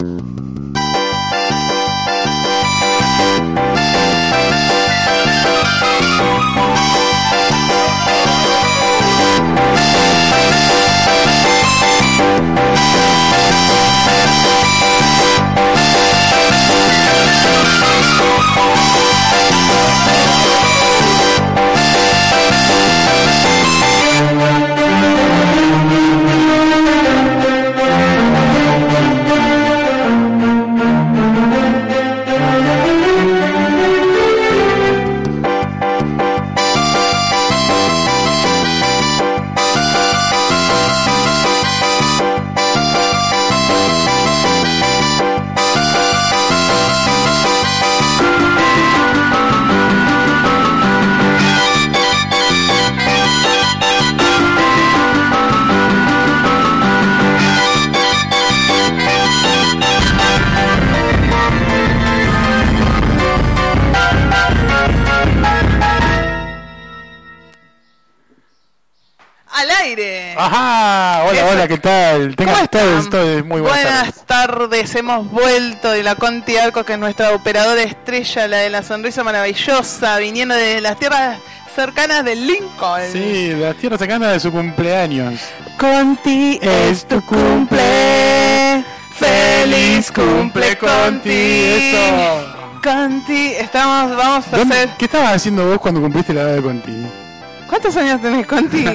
Ajá, hola, ¿qué tal? Estoy muy buenas tardes. Hemos vuelto de la Conti Arco, que es nuestra operadora estrella, la de la sonrisa maravillosa, viniendo de las tierras cercanas de Lincoln. Sí, de las tierras cercanas de su cumpleaños. Conti, es tu cumple. Feliz cumple, Conti. Eso. Conti, vamos a hacer... ¿Qué estabas haciendo vos cuando cumpliste la edad de Conti? ¿Cuántos años tenés, Conti?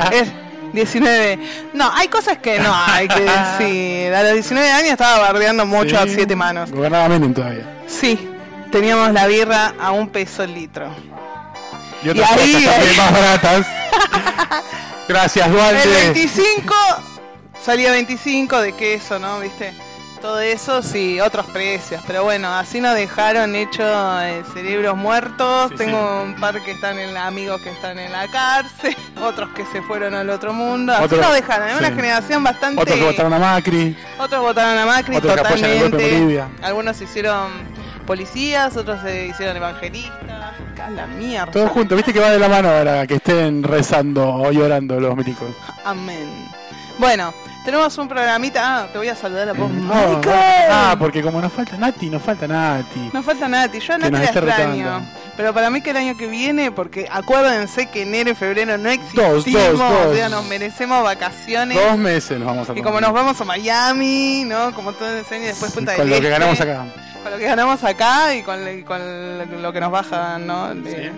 19. No, hay cosas que no hay que decir. A los 19 años estaba bardeando mucho, sí, a 7 manos. Gobernaba Menem todavía. Sí, teníamos la birra a $1 el litro. Y otras cosas también más baratas. Gracias, Duarte. El 25 salía 25 de queso, ¿no? ¿Viste? Todo eso, sí, otros precios. Pero bueno, así nos dejaron hechos cerebros muertos. Sí, Tengo un par que están amigos que están en la cárcel, otros que se fueron al otro mundo. Así nos dejaron, es una generación bastante... Otros que votaron a Macri. Otros totalmente. Algunos se hicieron policías, otros se hicieron evangelistas. ¡A la mierda! Todos juntos, viste que va de la mano ahora que estén rezando o llorando los milicos. Amén. Bueno, tenemos un programita. Te voy a saludar a vos, porque como nos falta Nati. Yo a Nati la extraño. Pero para mí que el año que viene, porque acuérdense que enero y febrero no existimos, o sea, nos merecemos vacaciones. 2 meses nos vamos a tomar. Y como nos vamos a Miami, ¿no? Como todo el año, después Punta del Este. Con lo que ganamos acá. Con lo que ganamos acá y con lo que nos bajan, ¿no?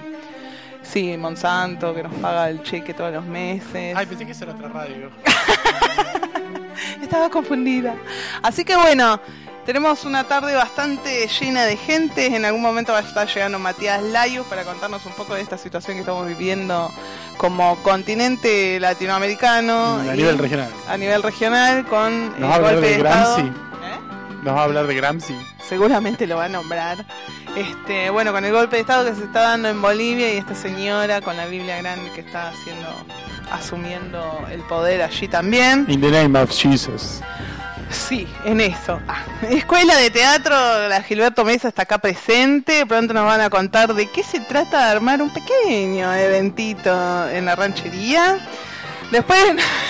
Sí, Monsanto, que nos paga el cheque todos los meses. Ay, pensé que esa era otra radio. Estaba confundida. Así que bueno, tenemos una tarde bastante llena de gente. En algún momento va a estar llegando Matías Layus para contarnos un poco de esta situación que estamos viviendo como continente latinoamericano. A nivel regional. A nivel regional, con el golpe de Gramsci. ¿Nos va a hablar de Gramsci? Seguramente lo va a nombrar. Bueno, con el golpe de Estado que se está dando en Bolivia y esta señora con la Biblia grande que está asumiendo el poder allí también. In the name of Jesus. Sí, en eso. Escuela de Teatro, la Gilberto Mesa está acá presente. Pronto nos van a contar de qué se trata de armar un pequeño eventito en la ranchería. Después...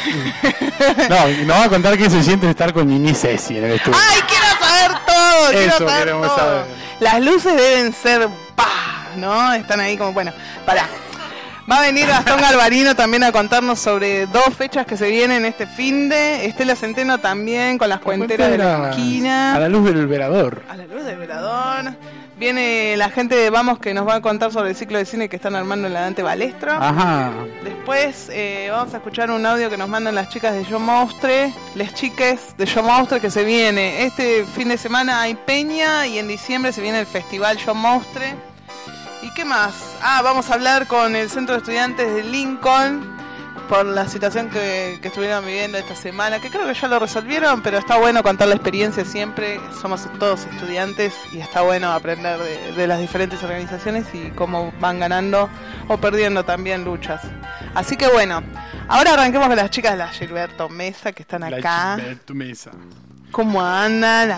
No, y nos va a contar qué se siente estar con Nini Ceci en el estudio. ¡Ay, quiero saber todo! Eso queremos saber. Las luces deben ser... ¿no? Están ahí como... Bueno, pará. Va a venir Gastón Galvarino también a contarnos sobre 2 fechas que se vienen este finde. Estela Centeno también con las cuenteras de la esquina. A la luz del velador. A la luz del velador. Viene la gente de Vamos que nos va a contar sobre el ciclo de cine que están armando en la Dante Balestro. Ajá. Después vamos a escuchar un audio que nos mandan las chicas de Yo Monstre, las chiques de Yo Monstre, que se viene. Este fin de semana hay peña y en diciembre se viene el festival Yo Monstre. ¿Y qué más? Vamos a hablar con el Centro de Estudiantes de Lincoln por la situación que estuvieron viviendo esta semana, que creo que ya lo resolvieron, pero está bueno contar la experiencia siempre. Somos todos estudiantes y está bueno aprender de las diferentes organizaciones y cómo van ganando o perdiendo también luchas. Así que bueno, ahora arranquemos con las chicas de la Gilberto Mesa que están acá. La Gilberto Mesa. ¿Cómo andan?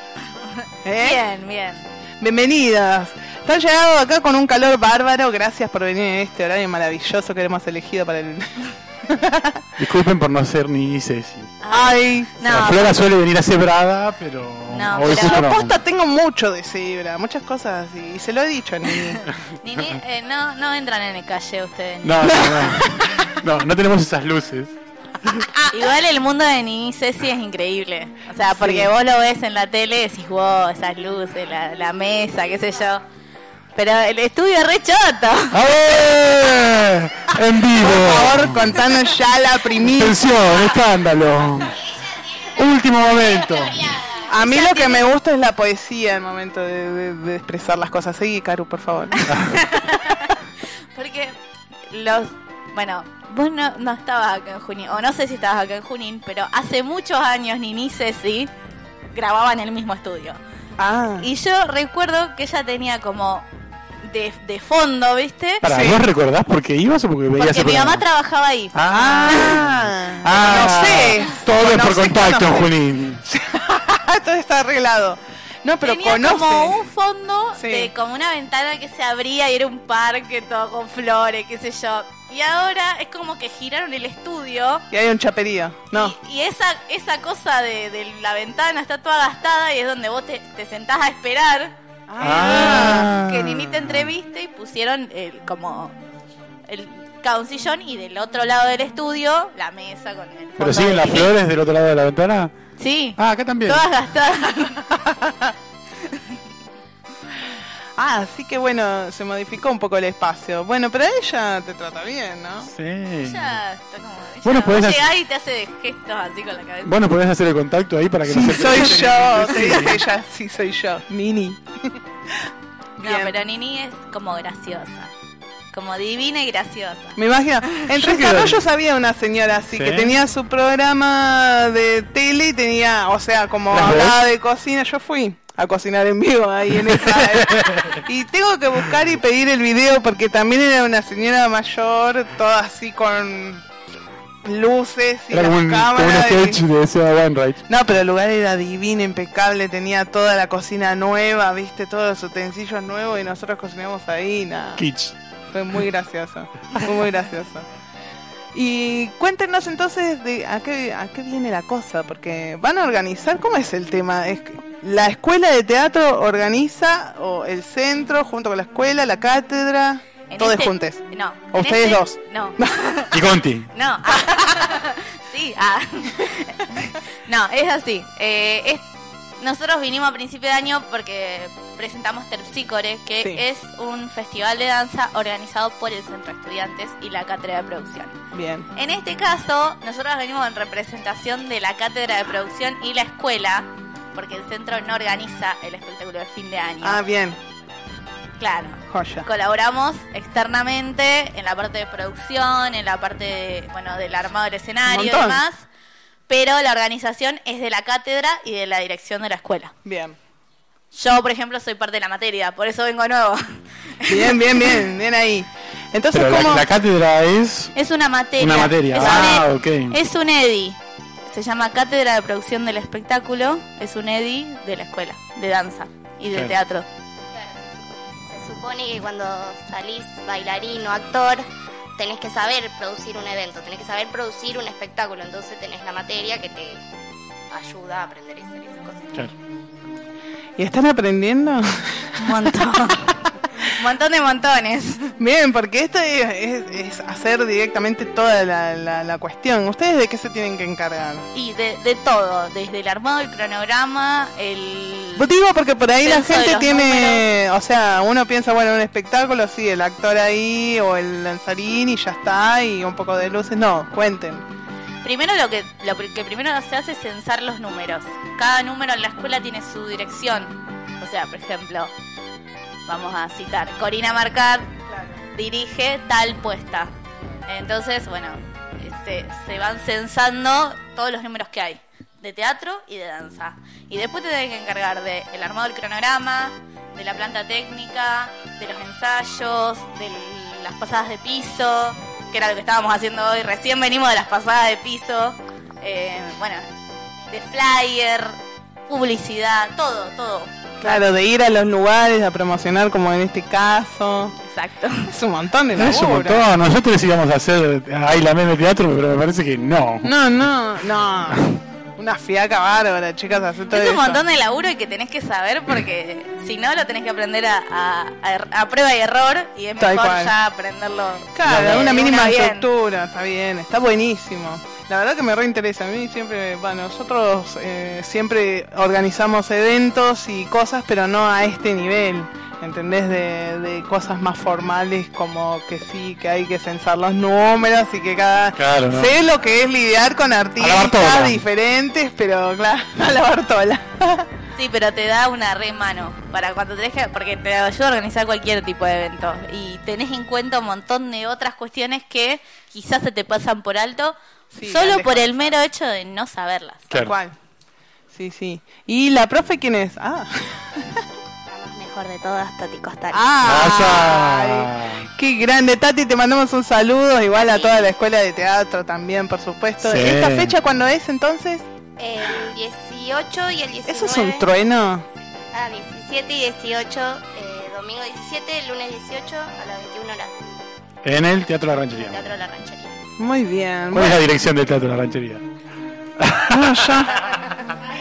Bien. Bienvenidas. Están llegando acá con un calor bárbaro. Gracias por venir en este horario maravilloso que hemos elegido para el Disculpen por no ser ni Ceci. Ay, No, La Flora suele venir a ser brava, pero No, hoy pero- justo yo no. posta tengo mucho de cebra, muchas cosas así, y se lo he dicho a Nini. Nini, no entran en el calle ustedes. No, no tenemos esas luces. Igual el mundo de Nini Ceci es increíble. O sea, porque vos lo ves en la tele y decís, wow, esas luces, la mesa, qué sé yo. Pero el estudio es re choto. ¡A ver! ¡En vivo! Por favor, contanos ya la primicia. Atención, escándalo. Último momento. A mí lo que me gusta es la poesía, el momento de expresar las cosas. Seguí, Caru, por favor. Porque bueno, vos no estabas acá en Junín, o no sé si estabas acá en Junín, pero hace muchos años Nini y Ceci grababan en el mismo estudio. Ah, Y yo recuerdo que ella tenía como de fondo, ¿viste? Para, Sí. ¿vos recordás por qué ibas o porque veías Porque el mi programa? mamá trabajaba ahí. no sé. Todo es por Conoce, contacto en conoce. Junín. Todo está arreglado. No, pero Tenía conoce. como un fondo Sí. de como una ventana que se abría y era un parque todo con flores, qué sé yo. Y ahora es como que giraron el estudio Y hay un chaperío. No. y esa cosa de la ventana está toda gastada y es donde vos te sentás a esperar Ah. que Nini te entreviste y pusieron cada un sillón y del otro lado del estudio la mesa con el ¿Pero fondo siguen de las Nini. flores del otro lado de la ventana? Sí, Ah, acá también. todas gastadas. Así que bueno, se modificó un poco el espacio. Bueno, pero ella te trata bien, ¿no? Sí. Ella está como... Bueno, podés vos hacer- llegás y te hace gestos así con la cabeza. Bueno, podés hacer el contacto ahí para que Sí, no se soy presenten. yo. Te Sí. dice ella, sí, soy yo. Nini. No, Bien. pero Nini es como graciosa. Como divina y graciosa. Me imagino. En Yo Desarrollos había una señora así ¿Sí? que tenía su programa de tele y tenía, o sea, como ¿Las hablaba ves? de cocina. Yo fui a cocinar en vivo ahí en esa. Y tengo que buscar y pedir el video porque también era una señora mayor, toda así con luces y Era las como un cámaras. sketch y- de Seba Wainwright. No, pero el lugar era divino, impecable, tenía toda la cocina nueva, viste, todos los utensilios nuevos y nosotros cocinamos ahí, nada. Kitsch. Fue muy gracioso, fue muy gracioso. Y cuéntenos entonces de a qué viene la cosa, porque van a organizar, ¿cómo es el tema? ¿Es que la escuela de teatro organiza o el centro junto con la escuela, la cátedra, En todos este- juntos? No. ¿O en ustedes este- dos? No. Y Conti. No. Sí. No, es así. Nosotros vinimos a principio de año porque presentamos Terpsícore, que Sí. es un festival de danza organizado por el Centro de Estudiantes y la Cátedra de Producción. Bien, En este caso, nosotros venimos en representación de la Cátedra de Producción y la escuela, porque el centro no organiza el espectáculo de fin de año. ah, bien, Claro. joya. Colaboramos externamente en la parte de producción, en la parte del armado del escenario y montón. demás, pero la organización es de la cátedra y de la dirección de la escuela. Bien, Yo, por ejemplo, soy parte de la materia, por eso vengo nuevo. bien, bien, bien, bien ahí. Entonces, Pero ¿cómo? la cátedra es Es una materia. una materia. Es Ah, un, ok. es un EDI. Se llama Cátedra de Producción del Espectáculo. Es un EDI de la escuela, de danza y de Claro. teatro. Se supone que cuando salís bailarín o actor, tenés que saber producir un evento, tenés que saber producir un espectáculo, entonces tenés la materia que te ayuda a aprender esas cosas. Claro. ¿Y están aprendiendo? Un montón. Un montón de montones. Bien, porque esto es hacer directamente toda la cuestión. ¿Ustedes de qué se tienen que encargar? Y de todo, desde el armado del cronograma, el... Digo porque por ahí la Censo de gente los tiene, o sea, uno piensa, bueno, un espectáculo, sí, el actor ahí o el danzarín y ya está, y un poco de luces. No, cuenten. Primero lo que primero se hace es censar los números. Cada número en la escuela tiene su dirección. O sea, por ejemplo, vamos a citar, Corina Marcat dirige tal puesta. Entonces, bueno, se van censando todos los números que hay, de teatro y de danza. Y después te tenés que encargar del armado del cronograma, de la planta técnica, de los ensayos, de las pasadas de piso, que era lo que estábamos haciendo hoy. Recién venimos de las pasadas de piso. Bueno, de flyer, publicidad, todo. Claro, de ir a los lugares a promocionar, como en este caso. Exacto. Es un montón de laburo. Es un montón. Nosotros íbamos a hacer ahí la meme teatro, pero me parece que no. No. Una fiaca bárbara, chicas, hacer todo Es un eso. montón de laburo y que tenés que saber porque si no lo tenés que aprender a prueba y error y es Tal mejor cual. ya aprenderlo. Claro, de una mínima bien. estructura, está bien, está buenísimo. La verdad que me reinteresa, a mí siempre, bueno, nosotros siempre organizamos eventos y cosas, pero no a este nivel, ¿entendés? De cosas más formales como que sí, que hay que censar los números y que cada... Claro, ¿no? Sé lo que es lidiar con artistas Bartola. diferentes, pero claro, a la Bartola. Sí, pero te da una re mano para cuando tenés que, porque te ayuda a organizar cualquier tipo de evento y tenés en cuenta un montón de otras cuestiones que quizás se te pasan por alto Sí, solo Alejo. por el mero hecho de no saberlas. Tal Claro. cual. Sí. ¿Y la profe quién es? La más mejor de todas, Tati Costari. Ay, qué grande, Tati, te mandamos un saludo, igual a toda la escuela de teatro también, por supuesto. Sí. ¿Esta fecha cuándo es entonces? El 18 y el 19. ¿Eso es un trueno? 17 y 18, domingo 17, lunes 18 a las 21 horas. En el Teatro de la Ranchería. Teatro de la Ranchería. Muy bien. ¿Cuál es la dirección del Teatro de la Ranchería? Bueno, ya.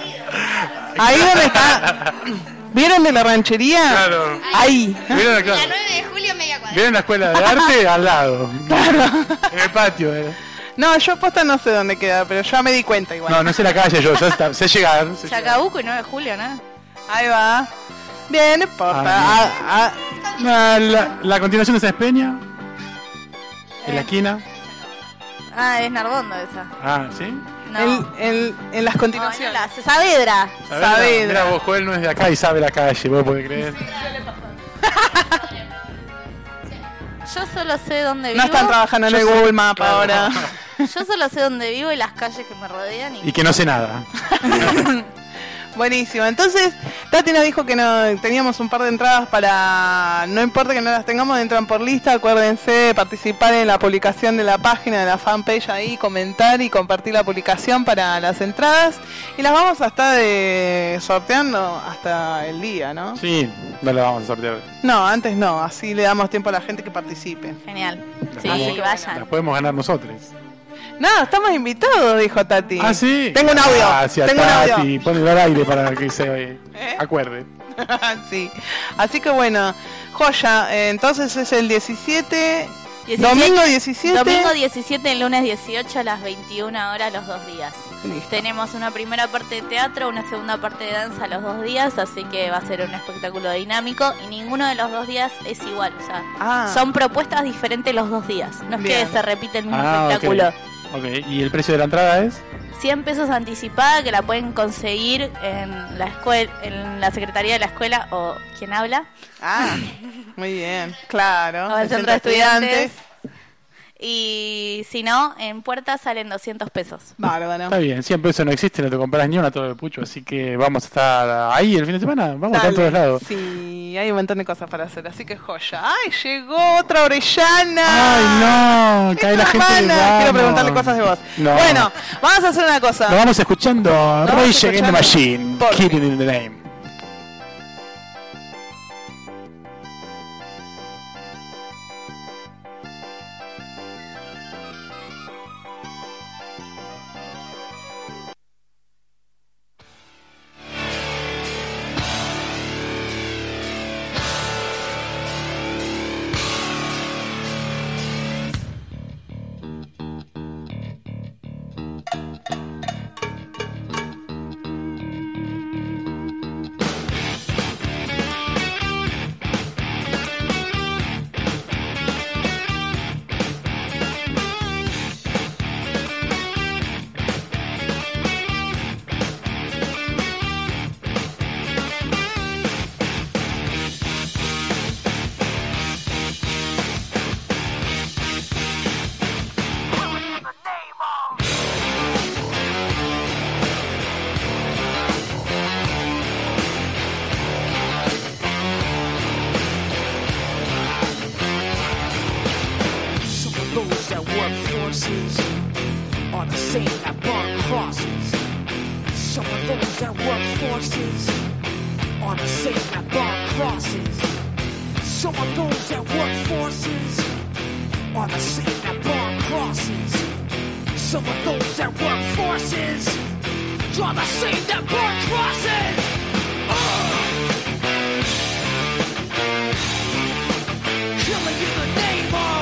Ahí donde está. ¿Vieron de la ranchería? Claro. Ahí. ¿Vieron la, La 9 de julio, media cuadra. ¿Vieron la escuela de arte? Al lado. En el patio. No, yo posta no sé dónde queda, pero ya me di cuenta igual. No sé la calle yo. Sé llegar. sé llegar. Chacabuco y 9 de julio, ¿no? Ahí va. Bien, no importa. La continuación de esa es Peña. En la esquina. Ah, es Narbondo esa. Ah, ¿sí? No. En las continuaciones. No, la Saavedra. Saavedra. Mira, vos, Joel no es de acá y sabe la calle. ¿Vos podés creer? Yo solo sé dónde vivo. No están trabajando en Yo el sé, Google Map claro. ahora. Yo solo sé dónde vivo y las calles que me rodean. Y que no sé nada. Buenísimo. Entonces, Tati nos dijo que no teníamos un par de entradas para... No importa que no las tengamos, entran por lista. Acuérdense de participar en la publicación de la página, de la fanpage ahí, comentar y compartir la publicación para las entradas. Y las vamos a estar sorteando hasta el día, ¿no? Sí, no la vamos a sortear. No, antes no. Así le damos tiempo a la gente que participe. Genial. Sí, Vamos. que vayan. Las podemos ganar nosotros. No, estamos invitados, dijo Tati. Ah, sí. Tengo un audio. Gracias, Tengo un Tati. audio. Ponelo al aire para que se acuerde. Sí. Así que bueno, joya. Entonces es el 17. 17, Domingo 17. Domingo 17 y lunes 18 a las 21 horas los 2 días. Listo. Tenemos una primera parte de teatro, una segunda parte de danza los 2 días, así que va a ser un espectáculo dinámico y ninguno de los 2 días es igual, o sea, son propuestas diferentes los 2 días, no es Bien. que se repite el mismo Ah, espectáculo. ok. ¿Y el precio de la entrada es? 100 pesos anticipada que la pueden conseguir en la escuela, en la secretaría de la escuela o quien habla, Ah, muy bien, claro. o el centro de estudiantes. Y si no, en puerta salen 200 pesos. Bárbaro. Está bien, 100 pesos no existe, no te compras ni una todo de pucho, así que vamos a estar ahí el fin de semana, vamos a estar en todos lados. Sí, hay un montón de cosas para hacer, así que joya. ¡Ay, llegó otra Orellana! Ay, no, ¡Es cae la tu gente. hermana! vamos. Quiero preguntarle cosas de vos. No. Bueno, vamos a hacer una cosa. Nos vamos escuchando vamos Rage Against the escuchando. Machine, ¿Por qué? Killing in the Name. Some of those that work forces are the same that burn crosses. Some of those that work forces on a saint that brought crosses. Some of those that work forces are the same that burn crosses. Some of those that work forces are the same that burn crosses. Killing in the name of.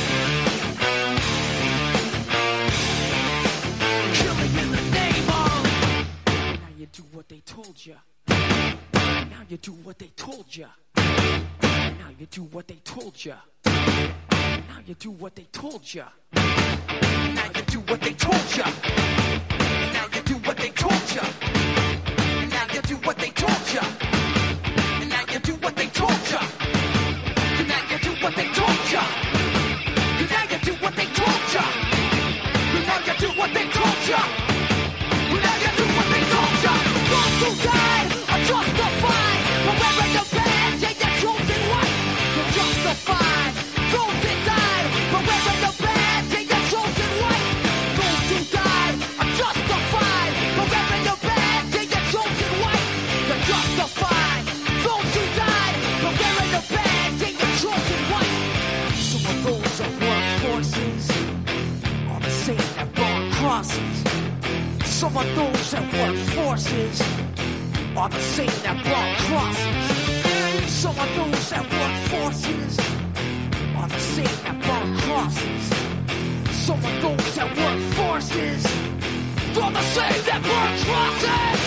Killing in the name of. Now you do what they told you. Now you do what they told you. Now you do what they told you. Now you do what they told you. Now you do what they told you. Now you do what they told you. Now you do what they told you. Now you do what they told you. Now you do what they told you. Now you do what they told you. Now you do what they told you. Now you do what they told you. Those who died are justified for wearing the badge and your chosen white. You're justified. Those that died for wearing the badge and your chosen white. Those who died are justified for wearing the badge and your chosen white. You're justified. Those who died for wearing the badge and your chosen white. Some of those that work forces are the same that burn crosses. Some of those that work forces are the same that burn crosses. Some of those that work forces are the same that burn crosses. Some of those that work forces are the same that burn crosses.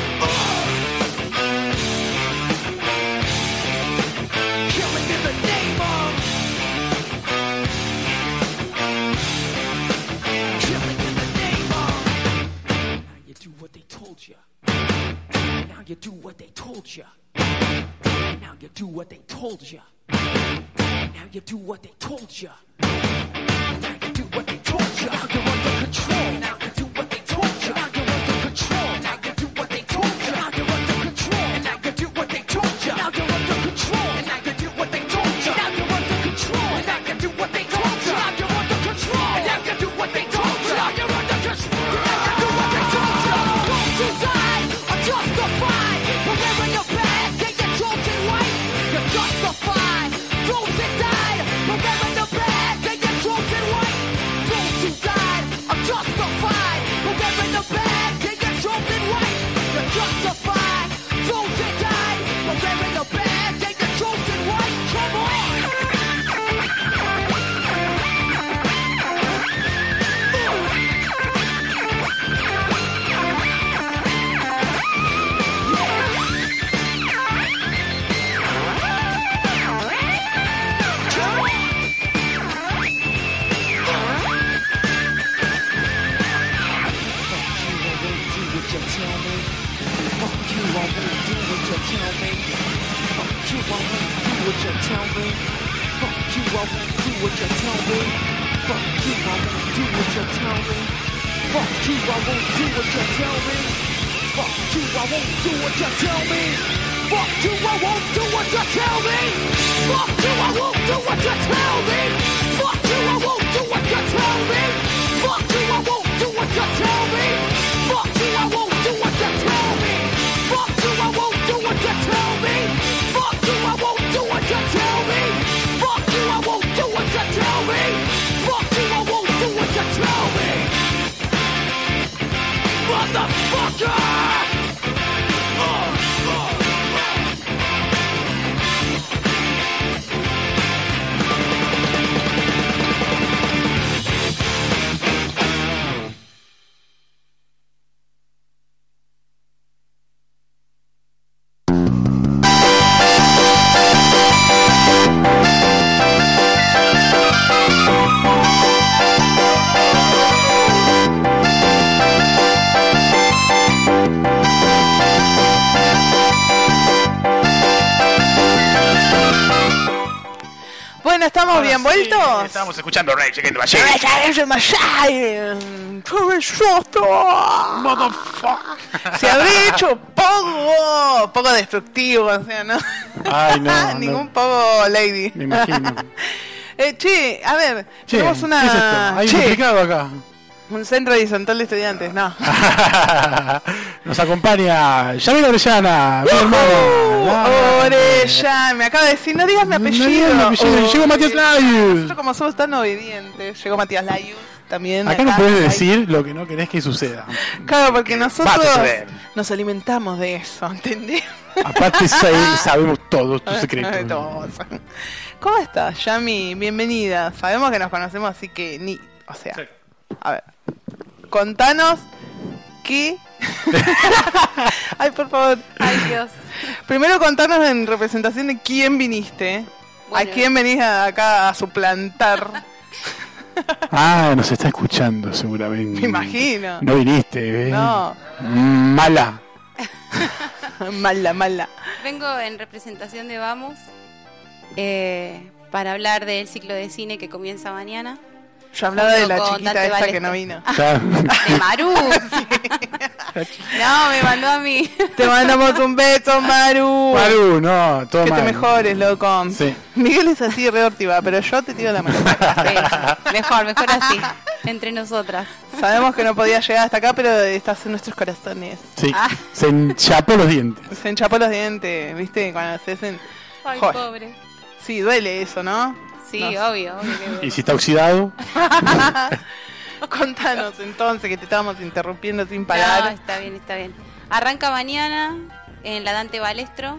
Killing in the name of. Killing in the name of. Now you do what they told you. Now you do what they told you. Now you do what they told you. Now you do what they told you. Now you do what they told you. Now you're under control. Now you do what they told you. Now you're under control. Now you do what they told you. Now you're under control. And now you do what they told you. Now you're under control. And now you do what they told you. Now you're under control. And now you do what they told you. Now you're under control. And now you do what they told you. Now you're under control. And now you do what they told you. Those who died are justified for wearing your badge and your chosen white. You're justified. Those that died for wearing the badge and your chosen white. Those who died are justified for wearing the badge and your chosen white. You're justified. Those that died for wearing the badge and your chosen white. Come on. ¿Estamos bien vueltos? Sí, estábamos escuchando Rage Against the Machine. Motherfucker. Se habría hecho poco destructivo, o sea, ¿no? Ay, no. Ningún poco lady. Me imagino. Che, a ver, Che, tenemos una... ¿qué es esto? Hay un duplicado acá. Un centro horizontal de estudiantes, no. Nos acompaña Yamil Orellana, mi hermano. Orellana, me acaba de decir, no digas mi apellido. Llegó Matías Layus. Nosotros como somos tan obedientes, llegó Matías Layus también. Acá no puedes decir lo que no querés que suceda. Claro, porque nosotros Va a suceder. nos alimentamos de eso, ¿entendés? Aparte sabemos todos tus secretos. De todos. ¿Cómo estás, Yami? Bienvenida. Sabemos que nos conocemos, así que o sea, a ver, contanos qué... Ay, por favor. Ay, Dios. Primero contanos en representación de quién viniste. Bueno. ¿A quién venís acá a suplantar? Nos está escuchando seguramente. Me imagino. No viniste, ¿eh? No. Mala. Mala. Vengo en representación de Vamos para hablar del ciclo de cine que comienza mañana. Yo hablaba de la Con chiquita Dante esta que Balestra. no vino. De Maru. No, me mandó a mí. Te mandamos un beso, Maru. Maru, no, todo Que mal. te mejores, loco. Sí. Miguel es así re ortiva, pero yo te tiro la mano. Sí, mejor así, entre nosotras. Sabemos que no podías llegar hasta acá, pero estás en nuestros corazones. Sí, Ah. se enchapó los dientes. Se enchapó los dientes, ¿viste? Cuando se hacen... Ay, Joder. pobre. Sí, duele eso, ¿no? Sí, No. obvio que duele. Y si está oxidado, Contanos entonces, que te estábamos interrumpiendo sin No, parar. está bien. Arranca mañana en la Dante Balestro.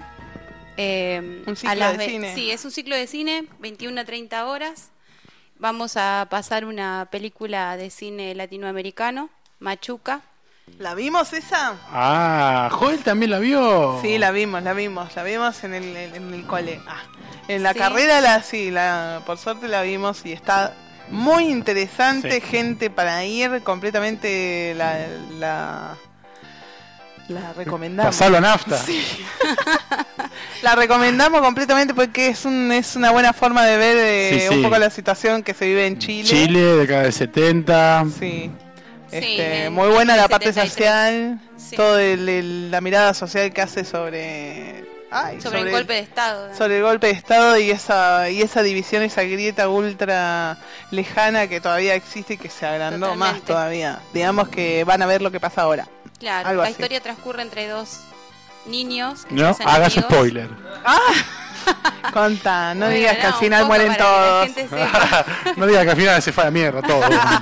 Un ciclo de cine. Sí, es un ciclo de cine, 21 a 30 horas. Vamos a pasar una película de cine latinoamericano, Machuca. ¿La vimos esa? Joel también la vio. Sí, la vimos en el cole. En la Sí. carrera por suerte la vimos y está muy interesante, Sí. gente para ir, completamente la recomendamos. Pasarlo a nafta. La recomendamos completamente porque es una buena forma de ver Sí, un sí. poco la situación que se vive en Chile. Chile, década del 70. Sí. Sí, Muy buena la parte 73. social, Sí. todo la mirada social que hace sobre Sobre el golpe de Estado. ¿no? sobre el golpe de Estado y esa división, esa grieta ultra lejana que todavía existe y que se agrandó Totalmente. más todavía. Digamos que van a ver lo que pasa ahora. Claro, Algo la así. historia transcurre entre dos niños que se No, hacen hagas amigos. spoiler. Conta, no Bueno, digas que al un final poco mueren para que la todos. gente sepa. No digas que al final se fue a la mierda todo.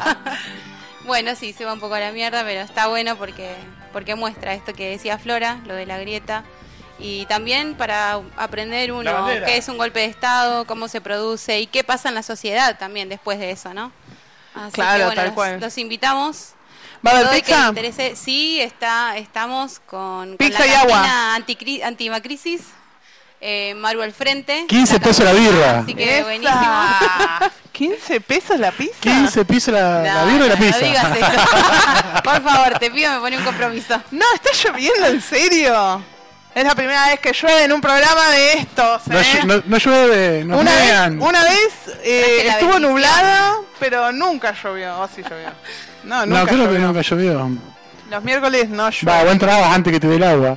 Bueno, sí, se va un poco a la mierda, pero está bueno porque muestra esto que decía Flora, lo de la grieta. Y también para aprender La uno bandera. qué es un golpe de Estado, cómo se produce y qué pasa en la sociedad también después de eso, ¿no? Así Claro, que, bueno, tal cual. los invitamos. ¿Va a haber Todo el que le pizza? interese, sí, estamos con Pizza la y agua. cantina antimacrisis, Maru al frente. 15 pesos la birra. Así que Esa. buenísimo. 15 pesos la pizza. 15 pesos la No, birra y la no, pizza. No digas eso. Por favor, te pido, me pone un compromiso. No, está lloviendo, en serio. Es la primera vez que llueve en un programa de estos. No llueve, nos una mean. vez que la estuvo bendición. nublada, pero nunca llovió. ¿O sí llovió? No, nunca No, creo que llovió. nunca llovió. Los miércoles no llueve. Va, vos entrabas antes que te dé el agua.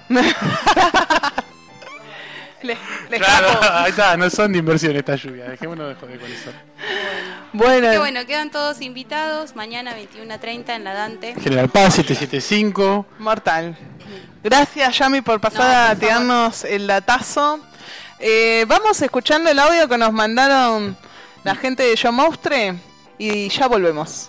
Le Claro, escapó. ahí está, no son de inversión esta lluvia. Dejémonos de joder con eso. Bueno, Que bueno, quedan todos invitados. Mañana 21:30 en la Dante. General Paz 775. mortal. Gracias, Yami, por pasar No, por a favor. tirarnos el datazo. Vamos escuchando el audio que nos mandaron la gente de Yo Mostre y ya volvemos.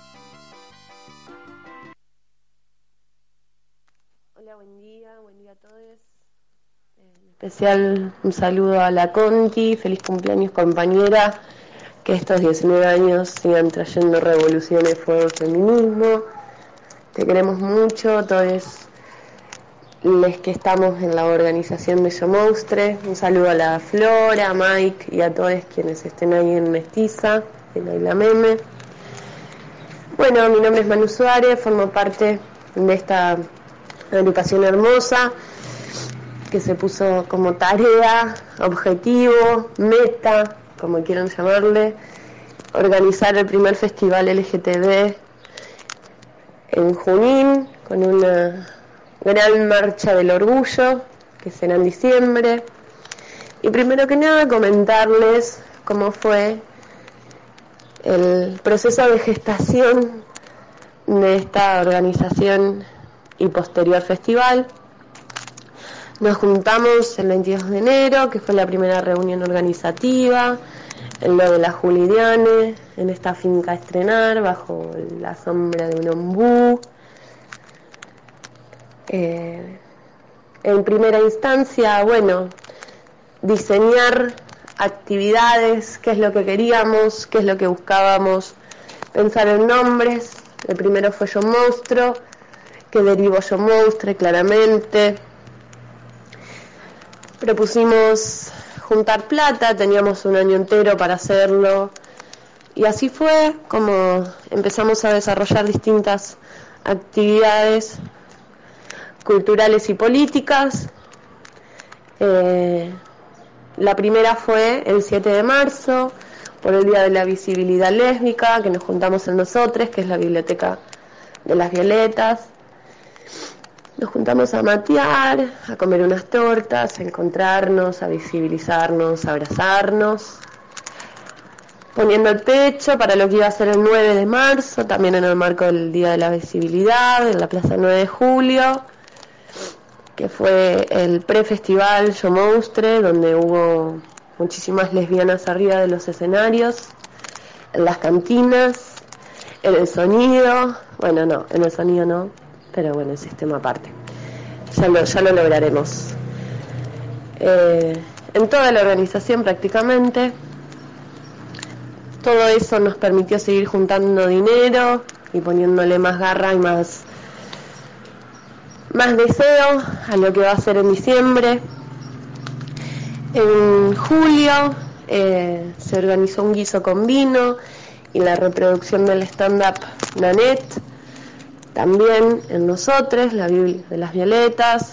Hola, buen día a todos. En especial un saludo a la Conti, feliz cumpleaños compañera, que estos 19 años sigan trayendo revoluciones por el feminismo. Te queremos mucho, todos los que estamos en la organización de Yo Mostre. Un saludo a la Flora, a Mike y a todos quienes estén ahí en Mestiza, en Isla Meme. Bueno, mi nombre es Manu Suárez, formo parte de esta agrupación hermosa que se puso como tarea, objetivo, meta, como quieran llamarle, organizar el primer festival LGTB en Junín con una gran marcha del orgullo que será en diciembre. Y primero que nada comentarles cómo fue el proceso de gestación de esta organización y posterior festival. Nos juntamos el 22 de enero, que fue la primera reunión organizativa, en lo de la Julidiane, en esta finca a estrenar, bajo la sombra de un ombú. En primera instancia, bueno, diseñar actividades, qué es lo que queríamos, qué es lo que buscábamos, pensar en nombres. El primero fue Yo Monstruo, que derivó Yo Monstruo claramente. Propusimos juntar plata, teníamos un año entero para hacerlo, y así fue como empezamos a desarrollar distintas actividades culturales y políticas. La primera fue el 7 de marzo, por el Día de la Visibilidad Lésbica, que nos juntamos en Nosotros, que es la biblioteca de las Violetas. Nos juntamos a matear, a comer unas tortas, a encontrarnos, a visibilizarnos, a abrazarnos, poniendo el pecho para lo que iba a ser el 9 de marzo, también en el marco del Día de la Visibilidad, en la Plaza 9 de Julio, que fue el prefestival Yo Monstruo, donde hubo muchísimas lesbianas arriba de los escenarios, en las cantinas, en el sonido, bueno, no, en el sonido no, pero bueno, el sistema aparte. Ya lo lograremos. En toda la organización prácticamente. Todo eso nos permitió seguir juntando dinero y poniéndole más garra y más deseo a lo que va a ser en diciembre. En julio se organizó un guiso con vino y la reproducción del stand-up Nanette. También en Nosotros, la Biblia de las Violetas.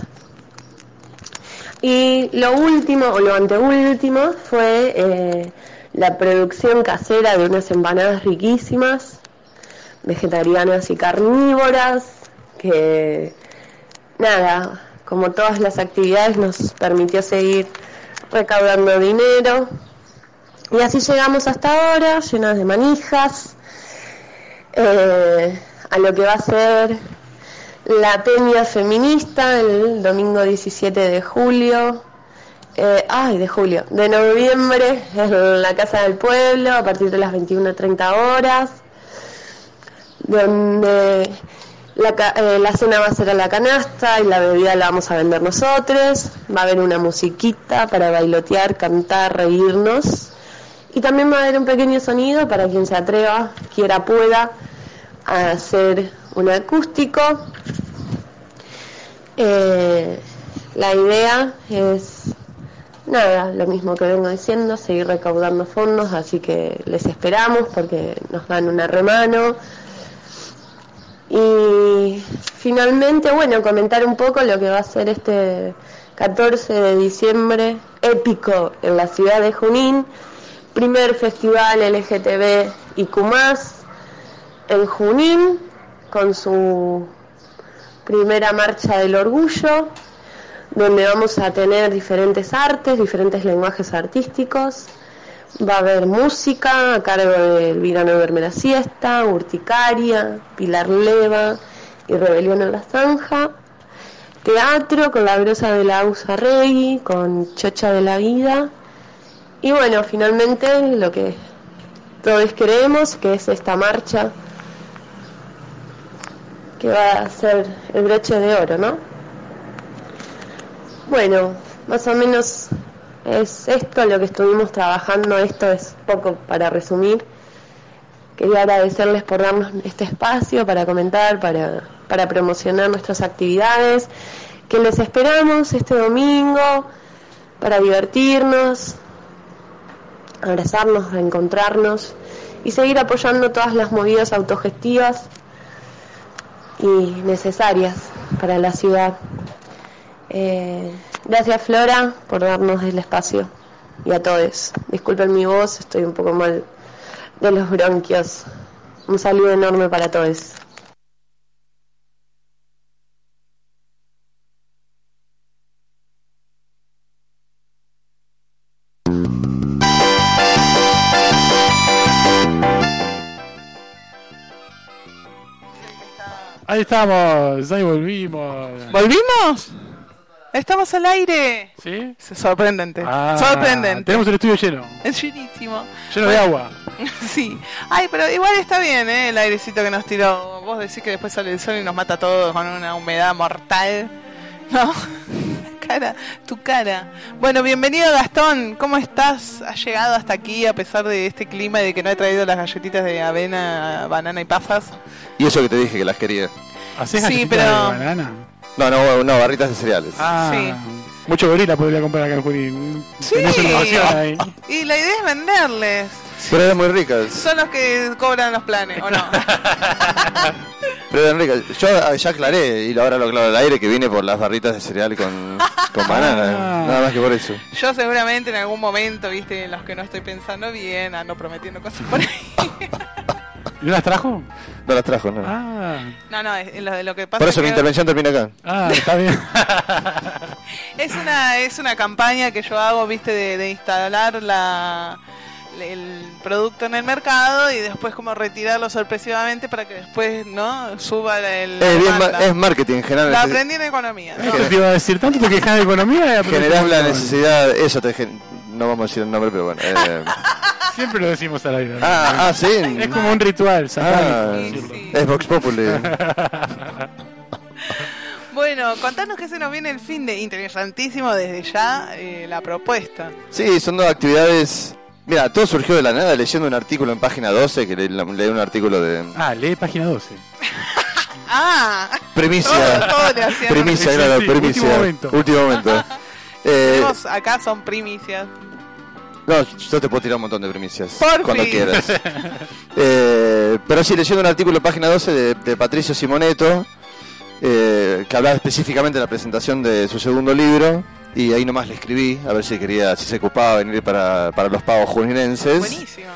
Y lo último, o lo anteúltimo, fue la producción casera de unas empanadas riquísimas, vegetarianas y carnívoras, que nada, como todas las actividades nos permitió seguir recaudando dinero. Y así llegamos hasta ahora, llenas de manijas, a lo que va a ser la peña feminista el domingo 17 de julio, de noviembre, en la Casa del Pueblo, a partir de las 21:30 horas, donde la cena va a ser a la canasta y la bebida la vamos a vender nosotros. Va a haber una musiquita para bailotear, cantar, reírnos, y también va a haber un pequeño sonido para quien se atreva, quiera, pueda, a hacer un acústico. La idea es nada, lo mismo que vengo diciendo, seguir recaudando fondos, así que les esperamos porque nos dan una remano. Y finalmente, bueno, comentar un poco lo que va a ser este 14 de diciembre, épico en la ciudad de Junín, primer festival LGTB+, en Junín, con su primera marcha del orgullo, donde vamos a tener diferentes artes, diferentes lenguajes artísticos. Va a haber música a cargo de Elvira No Duerme la Siesta, Urticaria, Pilar Leva y Rebelión en la Zanja. Teatro con La Grosa de la Usarregui, con Chocha de la Vida. Y bueno, finalmente lo que todos queremos, que es esta marcha que va a ser el broche de oro, ¿no? Bueno, más o menos es esto lo que estuvimos trabajando. Esto es poco para resumir. Quería agradecerles por darnos este espacio para comentar, para promocionar nuestras actividades, que les esperamos este domingo para divertirnos, abrazarnos, reencontrarnos y seguir apoyando todas las movidas autogestivas y necesarias para la ciudad. Gracias, Flora, por darnos el espacio, y a todos. Disculpen mi voz, estoy un poco mal de los bronquios. Un saludo enorme para todos. Ahí estamos, ahí volvimos. ¿Volvimos? Estamos al aire. ¿Sí? Sorprendente. Ah, Sorprendente. Tenemos el estudio lleno. Es llenísimo. Lleno de agua. Sí. Ay, pero igual está bien, el airecito que nos tiró. Vos decís que después sale el sol y nos mata a todos con una humedad mortal. ¿No? Tu cara. Bueno, bienvenido Gastón. ¿Cómo estás? ¿Has llegado hasta aquí a pesar de este clima y de que no he traído las galletitas de avena, banana y pasas? Y eso que te dije que las quería. ¿Hacés Sí, galletitas pero- de banana? No, barritas de cereales. Ah, Sí. mucho gorila podría comprar acá en Junín. Sí. Tenés una innovación ahí. Y la idea es venderles. Pero eran muy ricas. Son los que cobran los planes, ¿o no? Pero eran ricas. Yo ya aclaré, y ahora lo aclaro al aire, que vine por las barritas de cereal con banana. Nada más que por eso. Yo seguramente en algún momento, viste, en los que no estoy pensando bien, ando prometiendo cosas por ahí. ¿Y no las trajo? No las trajo, no. No, es lo que pasa Por eso es mi que intervención termina acá. Ah, está bien. es una campaña que yo hago, viste, de instalar el producto en el mercado y después como retirarlo sorpresivamente para que después no suba el Es marketing, general. la aprendí en economía, ¿no? ¿Qué te iba a decir? ¿Tanto te quejas de economía? Generás la necesidad, eso no vamos a decir el nombre, pero bueno. Siempre lo decimos al aire. Sí. Es como un ritual satánico decirlo. Sí. Es Vox Populi. Bueno, contanos que se nos viene el fin de interesantísimo desde ya la propuesta. Sí, son dos actividades. Mira, todo surgió de la nada leyendo un artículo en página 12, que leí un artículo de Lee página 12. primicia. Todo le hacían Primicia, Sí, claro, sí, primicia. último momento. Tenemos acá son primicias. No, yo te puedo tirar un montón de primicias. Por cuando fin. quieras. Pero sí, leyendo un artículo en página 12 de Patricio Simoneto, que hablaba específicamente de la presentación de su segundo libro. Y ahí nomás le escribí, a ver si se ocupaba venir para los pagos juninenses. Buenísimo.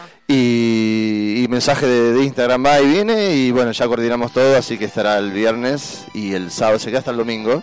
Y mensaje de Instagram va y viene, y bueno, ya coordinamos todo, así que estará el viernes y el sábado, se queda hasta el domingo.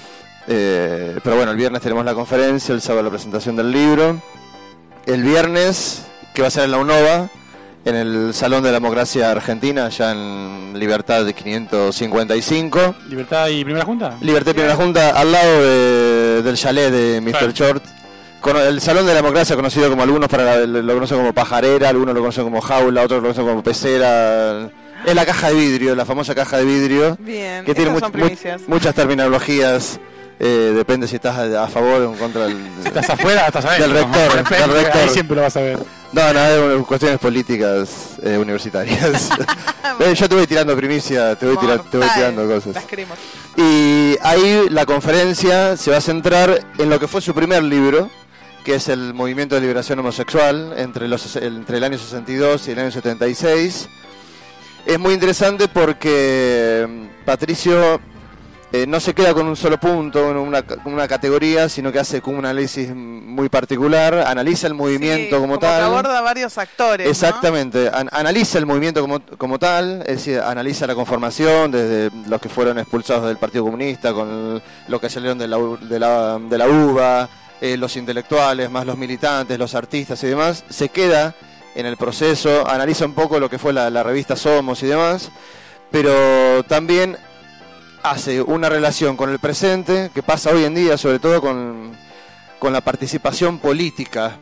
Pero bueno, el viernes tenemos la conferencia, el sábado la presentación del libro. El viernes, que va a ser en la UNOVA, en el Salón de la Democracia Argentina, allá en Libertad de 555. ¿Libertad y Primera Junta? Libertad y Primera Junta, al lado del chalet de Mr. Claro. Short. El Salón de la Democracia, conocido como algunos lo conocen como pajarera, algunos lo conocen como jaula, otros lo conocen como pecera. Es la caja de vidrio, la famosa caja de vidrio. Bien, Que tiene esas son primicias. muchas terminologías. Depende si estás a favor o en contra del... Si estás afuera, estás adentro. Del rector, Depende, del rector. Ahí siempre lo vas a ver. No, es cuestiones políticas universitarias. Yo te voy tirando primicia, te voy tirando cosas. Las queremos. Y ahí la conferencia se va a centrar en lo que fue su primer libro, que es el Movimiento de Liberación Homosexual, entre el año 62 y el año 76. Es muy interesante porque Patricio no se queda con un solo punto, con una categoría, sino que hace como un análisis muy particular, analiza el movimiento como tal. Que aborda varios actores. Exactamente, analiza el movimiento como tal, es decir, analiza la conformación, desde los que fueron expulsados del Partido Comunista, con los que salieron de la UBA, los intelectuales, más los militantes, los artistas y demás. Se queda en el proceso, analiza un poco lo que fue la revista Somos y demás, pero también hace una relación con el presente, que pasa hoy en día, sobre todo con la participación política,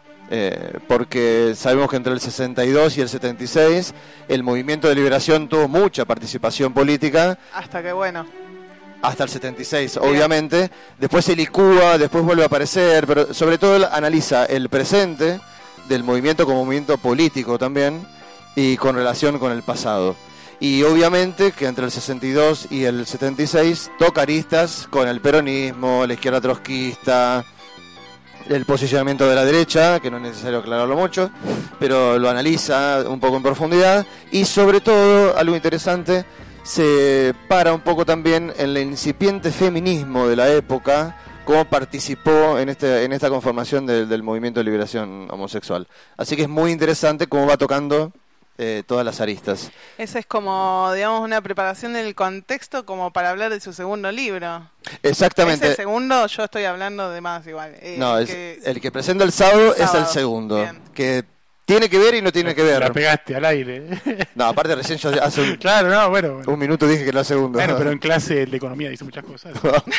porque sabemos que entre el 62 y el 76 el movimiento de liberación tuvo mucha participación política. Hasta que bueno. Hasta el 76, obviamente. Después se licúa, después vuelve a aparecer, pero sobre todo él analiza el presente del movimiento como movimiento político también, y con relación con el pasado. Y obviamente que entre el 62 y el 76 toca aristas con el peronismo, la izquierda trotskista, el posicionamiento de la derecha, que no es necesario aclararlo mucho, pero lo analiza un poco en profundidad, y sobre todo, algo interesante, se para un poco también en el incipiente feminismo de la época, cómo participó en esta conformación del movimiento de liberación homosexual. Así que es muy interesante cómo va tocando todas las aristas. Esa es como, digamos, una preparación del contexto como para hablar de su segundo libro. Exactamente. Ese segundo, yo estoy hablando de más igual. No, el que presenta el sábado es el segundo. Bien. Que Tiene que ver y no tiene que ver. La pegaste al aire. No, aparte recién yo hace Claro, no, bueno. un minuto dije que era la segunda. Bueno, pero en clase de economía dice muchas cosas.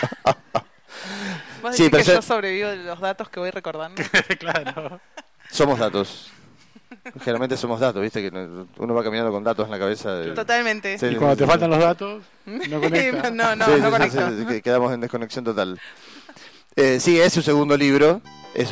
Vos Sí, decís pero que yo sobrevivo de los datos que voy recordando. Claro. Somos datos. Generalmente somos datos, viste que uno va caminando con datos en la cabeza. Totalmente. Sí, Y cuando te sí, faltan los datos, no conecta. no Sí, sí, conecto. sí, que quedamos en desconexión total. Sí, es su segundo libro.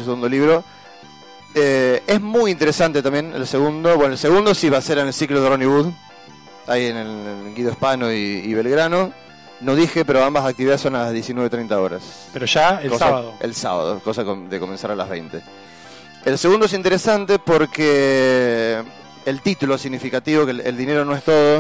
Es muy interesante también el segundo. Bueno, el segundo sí va a ser en el ciclo de Ronnie Wood, ahí en el Guido Hispano y Belgrano. No dije, pero ambas actividades son a las 19:30 horas. Pero ya el sábado. El sábado, cosa de comenzar a las 20. El segundo es interesante porque el título es significativo, que el dinero no es todo,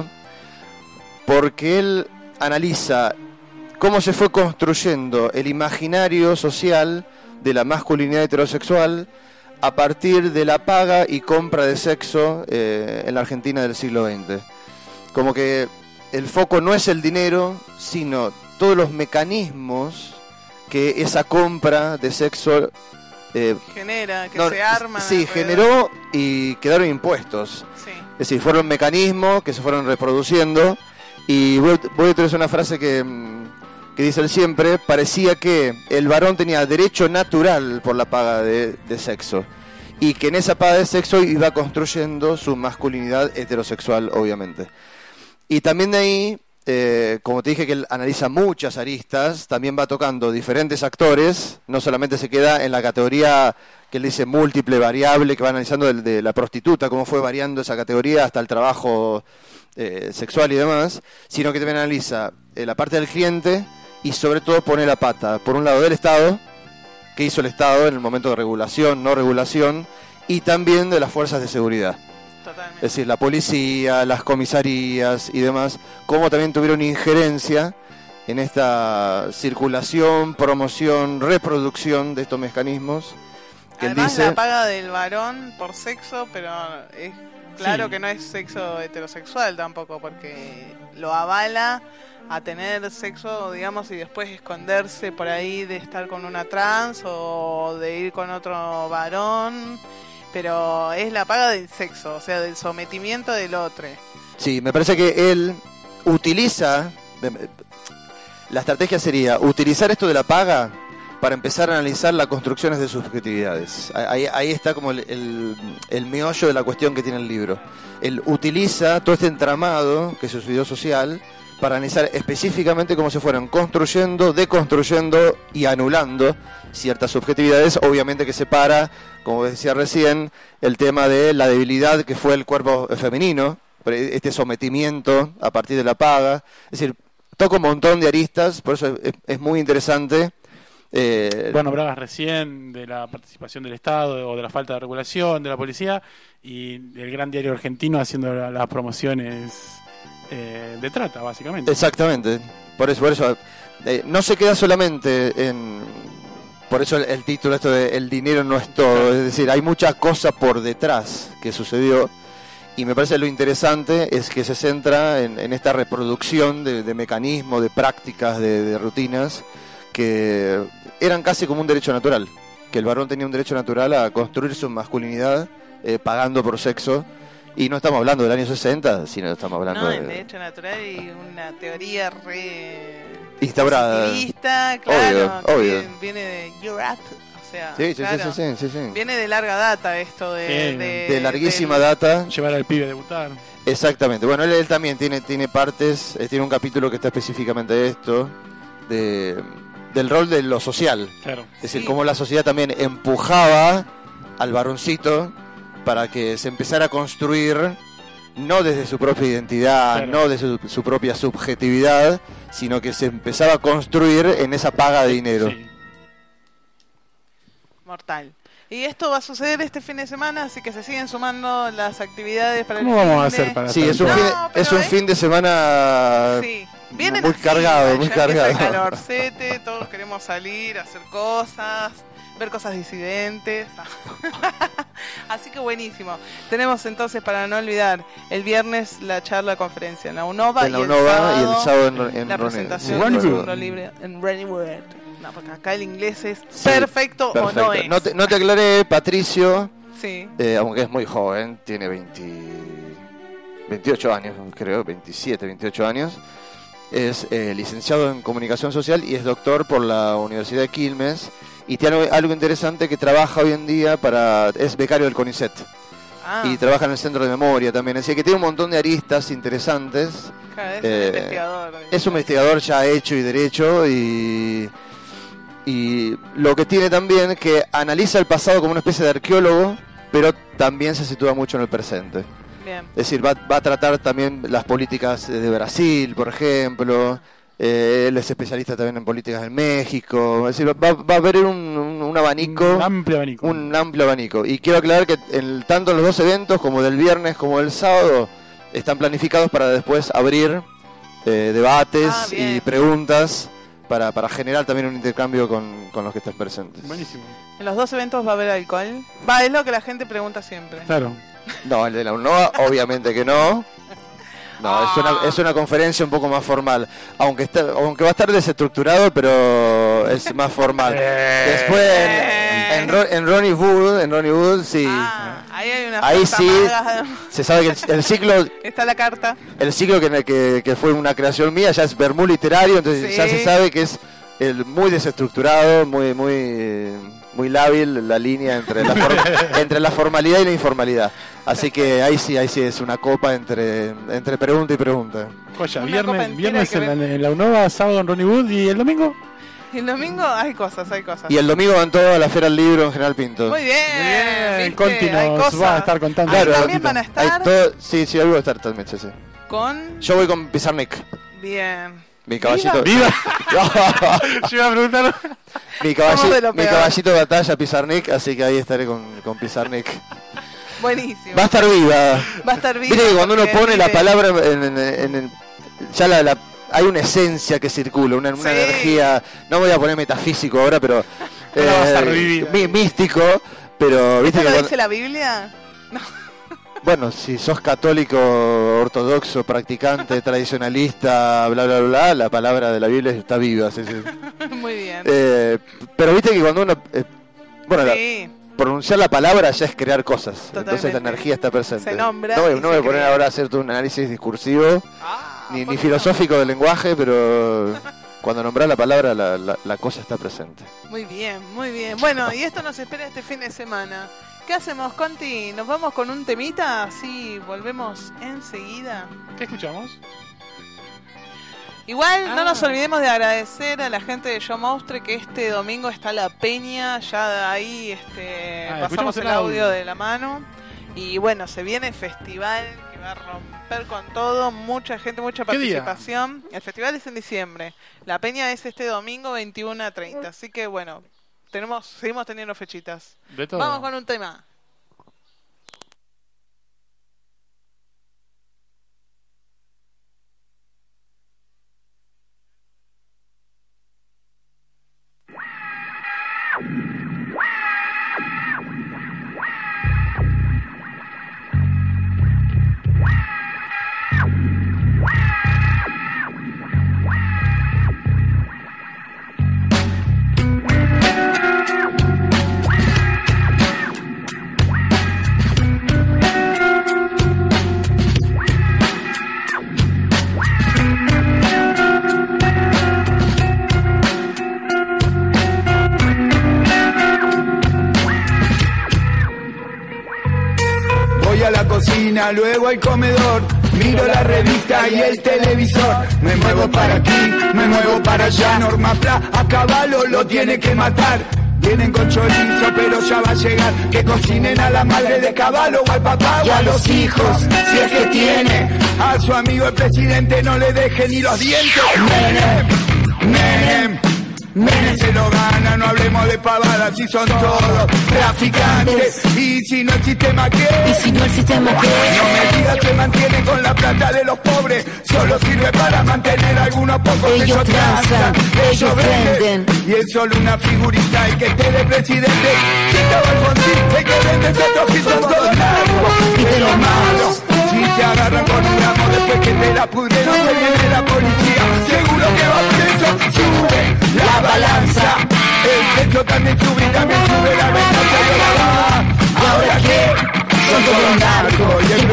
porque él analiza cómo se fue construyendo el imaginario social de la masculinidad heterosexual a partir de la paga y compra de sexo en la Argentina del siglo XX. Como que el foco no es el dinero, sino todos los mecanismos que esa compra de sexo genera, que se arman. Sí, generó y quedaron impuestos. Sí. Es decir, fueron mecanismos que se fueron reproduciendo. Y voy a utilizar una frase que dice él siempre: parecía que el varón tenía derecho natural por la paga de sexo, y que en esa paga de sexo iba construyendo su masculinidad heterosexual, obviamente. Y también de ahí, como te dije que él analiza muchas aristas, también va tocando diferentes actores, no solamente se queda en la categoría que él dice múltiple, variable, que va analizando de la prostituta, cómo fue variando esa categoría hasta el trabajo sexual y demás, sino que también analiza la parte del cliente y sobre todo pone la pata, por un lado del Estado, qué hizo el Estado en el momento de regulación, no regulación, y también de las fuerzas de seguridad. Totalmente. Es decir, la policía, las comisarías y demás, cómo también tuvieron injerencia en esta circulación, promoción, reproducción de estos mecanismos. Que Además, él dice, la paga del varón por sexo, pero es claro Sí. que no es sexo heterosexual tampoco, porque lo avala a tener sexo, digamos, y después esconderse por ahí de estar con una trans o de ir con otro varón, pero es la paga del sexo, o sea, del sometimiento del otro. sí, me parece que él utiliza, la estrategia sería utilizar esto de la paga para empezar a analizar las construcciones de subjetividades. Ahí está como el meollo de la cuestión que tiene el libro. Él utiliza todo este entramado que sucedió social para analizar específicamente cómo se fueron construyendo, deconstruyendo y anulando ciertas subjetividades, obviamente que separa, como decía recién, el tema de la debilidad que fue el cuerpo femenino, este sometimiento a partir de la paga. Es decir, toca un montón de aristas, por eso es muy interesante. Bueno, hablabas recién de la participación del Estado o de la falta de regulación de la policía y el gran diario argentino haciendo las promociones de trata, básicamente. Exactamente. Por eso no se queda solamente en... Por eso el título esto de el dinero no es todo. Es decir, hay mucha cosa por detrás que sucedió. Y me parece lo interesante es que se centra en esta reproducción de mecanismos, de prácticas, de rutinas que eran casi como un derecho natural. Que el varón tenía un derecho natural a construir su masculinidad pagando por sexo. Y no estamos hablando del año 60, sino estamos hablando No, de... en derecho natural y una teoría instaurada. positivista, claro, Obvio. que viene de Europe, o sea, Sí. viene de larga data esto De larguísima data. Llevar al pibe a debutar. Exactamente. Bueno, él también tiene partes, tiene un capítulo que está específicamente de esto, del rol de lo social. Claro. Es decir, Sí. cómo la sociedad también empujaba al varoncito para que se empezara a construir, no desde su propia identidad, Claro. no desde su propia subjetividad, sino que se empezaba a construir en esa paga de dinero. Sí. mortal. Y esto va a suceder este fin de semana, así que se siguen sumando las actividades para ¿Cómo el vamos a fin de- hacer para Sí, estar es un, en fin, No, pero es un es- fin de semana Sí. Vienen muy así, cargado, ya muy empieza cargado. el calorcete, todos queremos salir, hacer cosas, ver cosas disidentes. Así que buenísimo. Tenemos entonces, para no olvidar, el viernes la charla conferencia en la UNOVA, en la y, el UNOVA sábado, y el sábado en la Ronnie. presentación Sí, del Ronnie segundo libro en Rennywood. No, porque acá el inglés es Sí, perfecto o no es. No te aclaré, Patricio, Sí. Aunque es muy joven, tiene 28 años, creo, 27, 28 años. Es licenciado en Comunicación Social y es doctor por la Universidad de Quilmes. Y tiene algo interesante, que trabaja hoy en día es becario del CONICET. Y trabaja en el Centro de Memoria también. Así que tiene un montón de aristas interesantes. Claro, es un investigador. Es un investigador ya hecho y derecho. Y lo que tiene también es que analiza el pasado como una especie de arqueólogo, pero también se sitúa mucho en el presente. Bien. Es decir, va a tratar también las políticas de Brasil, por ejemplo. Él es especialista también en políticas en México. Es decir, va a haber un abanico. Un amplio abanico. Un amplio abanico. Y quiero aclarar que tanto los dos eventos, como del viernes como del sábado, están planificados para después abrir debates y preguntas para generar también un intercambio con los que están presentes. Buenísimo. ¿En los dos eventos va a haber alcohol? Es lo que la gente pregunta siempre. Claro. No, el de la UNOVA obviamente que no. No, es una conferencia un poco más formal. Aunque va a estar desestructurado, pero es más formal. Después en Ronnie Wood, sí. Ahí hay una ahí sí se sabe que el ciclo está la carta. El ciclo que fue una creación mía ya es vermú literario, entonces ya se sabe que es muy desestructurado, muy lábil la línea entre la formalidad y la informalidad. Así que ahí sí es una copa entre pregunta y pregunta. Joya, viernes en la UNOVA, sábado en Ronnie Wood, ¿y el domingo? El domingo hay cosas. Y el domingo van todos a la Feria del Libro en General Pinto. Muy bien. Conti nos va a estar contando. Claro, también van a estar. Sí, algo va a estar también, sí. Yo voy con Pizarnik. Bien. Mi caballito. ¡Viva! Yo iba a preguntar. Mi caballito de batalla, Pizarnik, así que ahí estaré con Pizarnik. Buenísimo. Va a estar viva. Viste que cuando uno pone la palabra ya hay una esencia que circula, una energía. No voy a poner metafísico ahora, pero místico, pero viste ¿Esto que lo dice la Biblia? No. Bueno, si sos católico, ortodoxo, practicante, tradicionalista, bla, bla, bla, la palabra de la Biblia está viva. Sí. Muy bien. Pero viste que cuando uno... pronunciar la palabra ya es crear cosas. Totalmente. Entonces la energía está presente. Se nombra. No voy a poner ahora a hacer un análisis discursivo, ni filosófico del lenguaje, pero cuando nombrás la palabra, la cosa está presente. Muy bien, muy bien. Bueno, y esto nos espera este fin de semana. ¿Qué hacemos, Conti? ¿Nos vamos con un temita? Así volvemos enseguida. ¿Qué escuchamos? Igual no nos olvidemos de agradecer a la gente de Yo Mostre, que este domingo está la peña, ya de ahí pasamos el audio de la mano. Y bueno, se viene el festival que va a romper con todo, mucha gente, mucha participación. El festival es en diciembre, la peña es este domingo 21 a 30, así que bueno, seguimos teniendo fechitas. De todo. Vamos con un tema. Luego al comedor, miro la revista y el televisor. Me muevo para aquí, me muevo para allá. Norma Pla, a caballo lo tiene que matar. Vienen con chorizo, pero ya va a llegar. Que cocinen a la madre de caballo o al papá o a los hijos, si es que tiene. A su amigo el presidente no le deje ni los dientes. Menem se lo gana, no hablemos de pavadas, si son todos traficantes. Y si no el sistema qué, no me digas que mantienen con la plata de los pobres, solo sirve para mantener a algunos pocos. Ellos transan, ellos venden, y es solo una figurita el que esté de presidente. Quita Alfonsín, el que vende estos que son todos narcos y de los malos. Si te agarran con un ramo después que te la pudrieron, se viene la policía, seguro que va preso. Sube la balanza, el techo también sube y también sube la venta de la baja. Ahora que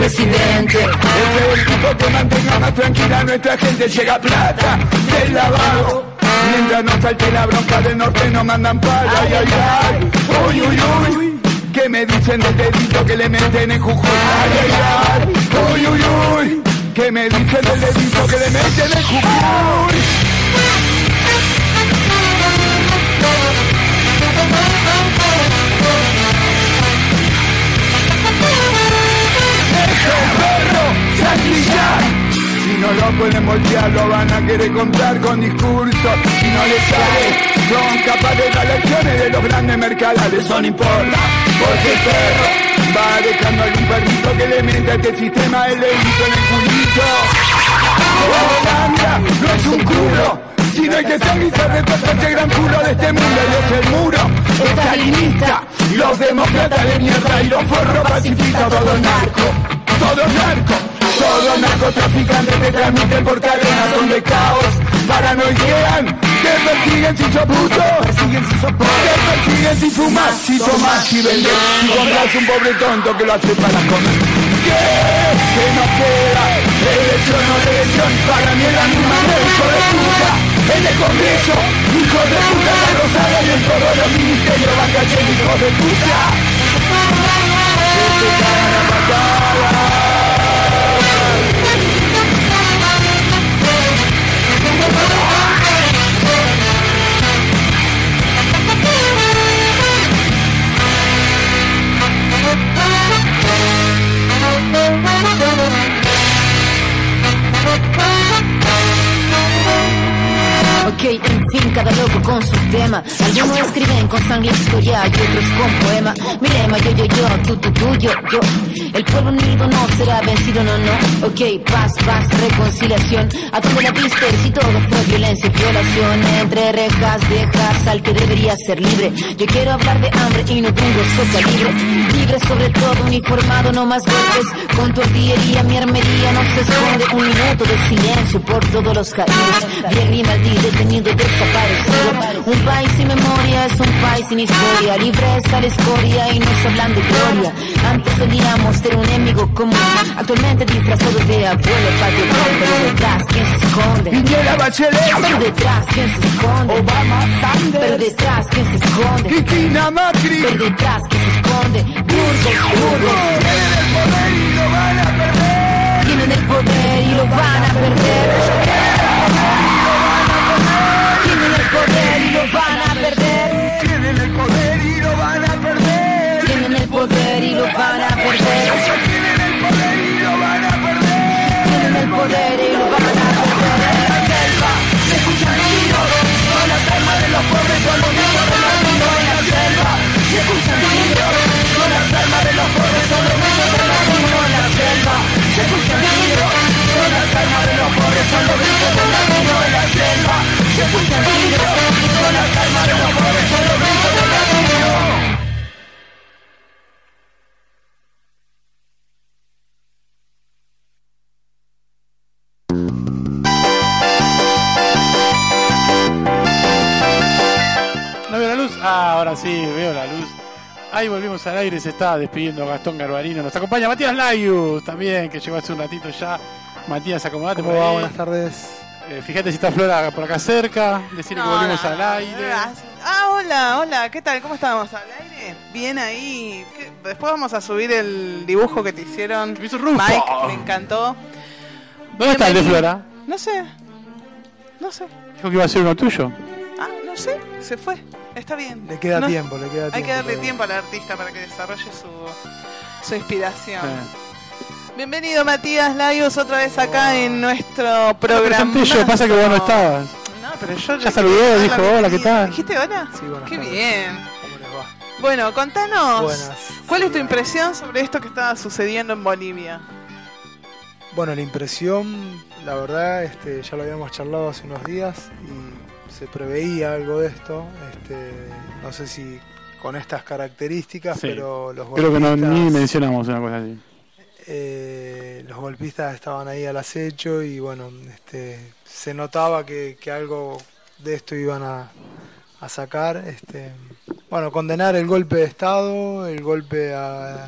presidente. Este es el tipo que mantenga más tranquila a nuestra gente. Llega plata del lavado. Mientras no salte la bronca del norte no mandan palo. Ay, ay, ay, uy, uy, uy. ¿Qué me dicen del dedito que le meten en Jujuy? Ay, ay, ay, uy, uy, uy. ¿Qué me dicen del dedito que le meten en Jujuy? Deja el perro saltillar. Si no lo pueden voltear, lo van a querer comprar con discursos. Si no les sale, son capaces de dar lecciones de los grandes mercadales. Eso no importa, porque el perro va dejando algún perrito que le mete a este sistema el dedito en el culito. Sandra no es un culo, sino el que se avisa de todo este gran culo de este mundo. Y es el muro estalinista, los demócratas de mierda y los forros pacifistas. Todo narco, todo narco. Todos narcotraficantes te transmiten por cadenas donde caos paranoidean. Te persiguen si sos puto, te persiguen si fumas, si tomás, si vendes, si compras un pobre tonto que lo hace para comer. ¿Qué nos queda? Elección o elección, para mí es la misma hijo de puta. En el Congreso, hijo de puta, la Rosada y en todos los ministerios van cayendo hijos de puta. Que se cagan a patadas. Ok, en fin, cada loco con su tema. Algunos escriben con sangre historia y otros con poema. Mi lema, yo, tú, yo. El pueblo unido no será vencido, no. Ok, paz, reconciliación. ¿A dónde la viste? Si todo fue violencia y violación. Entre rejas viejas al que debería ser libre. Yo quiero hablar de hambre y no de un grosso calibre. Libre sobre todo, uniformado, no más golpes. Con tu artillería, mi armería no se esconde. Un minuto de silencio por todos los caídos. Bien y maldito, detenido, desaparecido. Un país sin memoria es un país sin historia. Libre está la escoria y nos hablan de gloria. Antes solíamos ser un enemigo común. Actualmente disfrazados de abuelo patio. Pero detrás, ¿quién se esconde? Piñera Bachelet. Pero detrás, ¿quién se esconde? Obama Sanders. Pero detrás, ¿quién se esconde? Cristina Macri. Pero detrás, ¿quién se esconde? Burgos. Tienen el poder y lo van a perder. Tienen el poder y lo van a perder. Tienen el poder y lo van a perder. Tienen el poder y lo van a perder. Tienen el poder y lo van a perder. Tienen el poder y lo van a perder. En la selva se escuchan tiros. Son las armas de los pobres, son los niños de los niños. En la selva se escuchan tiros. Son las armas de los pobres, son los niños de los niños. En la selva se escuchan tiros. Son las armas de los pobres, son los niños de los niños. En la selva se escuchan tiros. Son las armas de los pobres, son los niños de los niños. ¿No veo la luz? Ah, ahora sí, veo la luz. Ahí volvimos al aire, se está despidiendo Gastón Garbarino. Nos acompaña Matías Layus también, que llegó hace un ratito ya. Matías, acomodate por ¿Cómo va? ahí. Buenas tardes. Fíjate si está Flora por acá cerca. Decirle que volvimos al aire. Hola, ¿qué tal? ¿Cómo estábamos al aire? Bien ahí. Después vamos a subir el dibujo que te hicieron. Me hizo Rufo. Mike, me encantó. ¿Dónde está el de Flora? No sé. Dijo que iba a ser uno tuyo. Ah, no sé, se fue. Está bien. Le queda tiempo. Hay que darle tiempo al artista para que desarrolle su inspiración. Bienvenido Matías Layus otra vez acá en nuestro programa. Yo, pasa que vos no estabas. No, pero yo ya saludó, dijo hola, ¿qué tal? ¿Dijiste hola? Sí, buenas Qué tardes. bien. ¿Cómo les va? Bueno, contanos. Buenas. ¿Cuál es tu impresión sobre esto que estaba sucediendo en Bolivia? Bueno, la impresión, la verdad, ya lo habíamos charlado hace unos días y se preveía algo de esto. No sé si con estas características, Sí. pero los Creo que golpistas, ni mencionamos una cosa así. los golpistas estaban ahí al acecho y bueno, se notaba que algo de esto iban a sacar. Bueno, condenar el golpe de Estado, el golpe a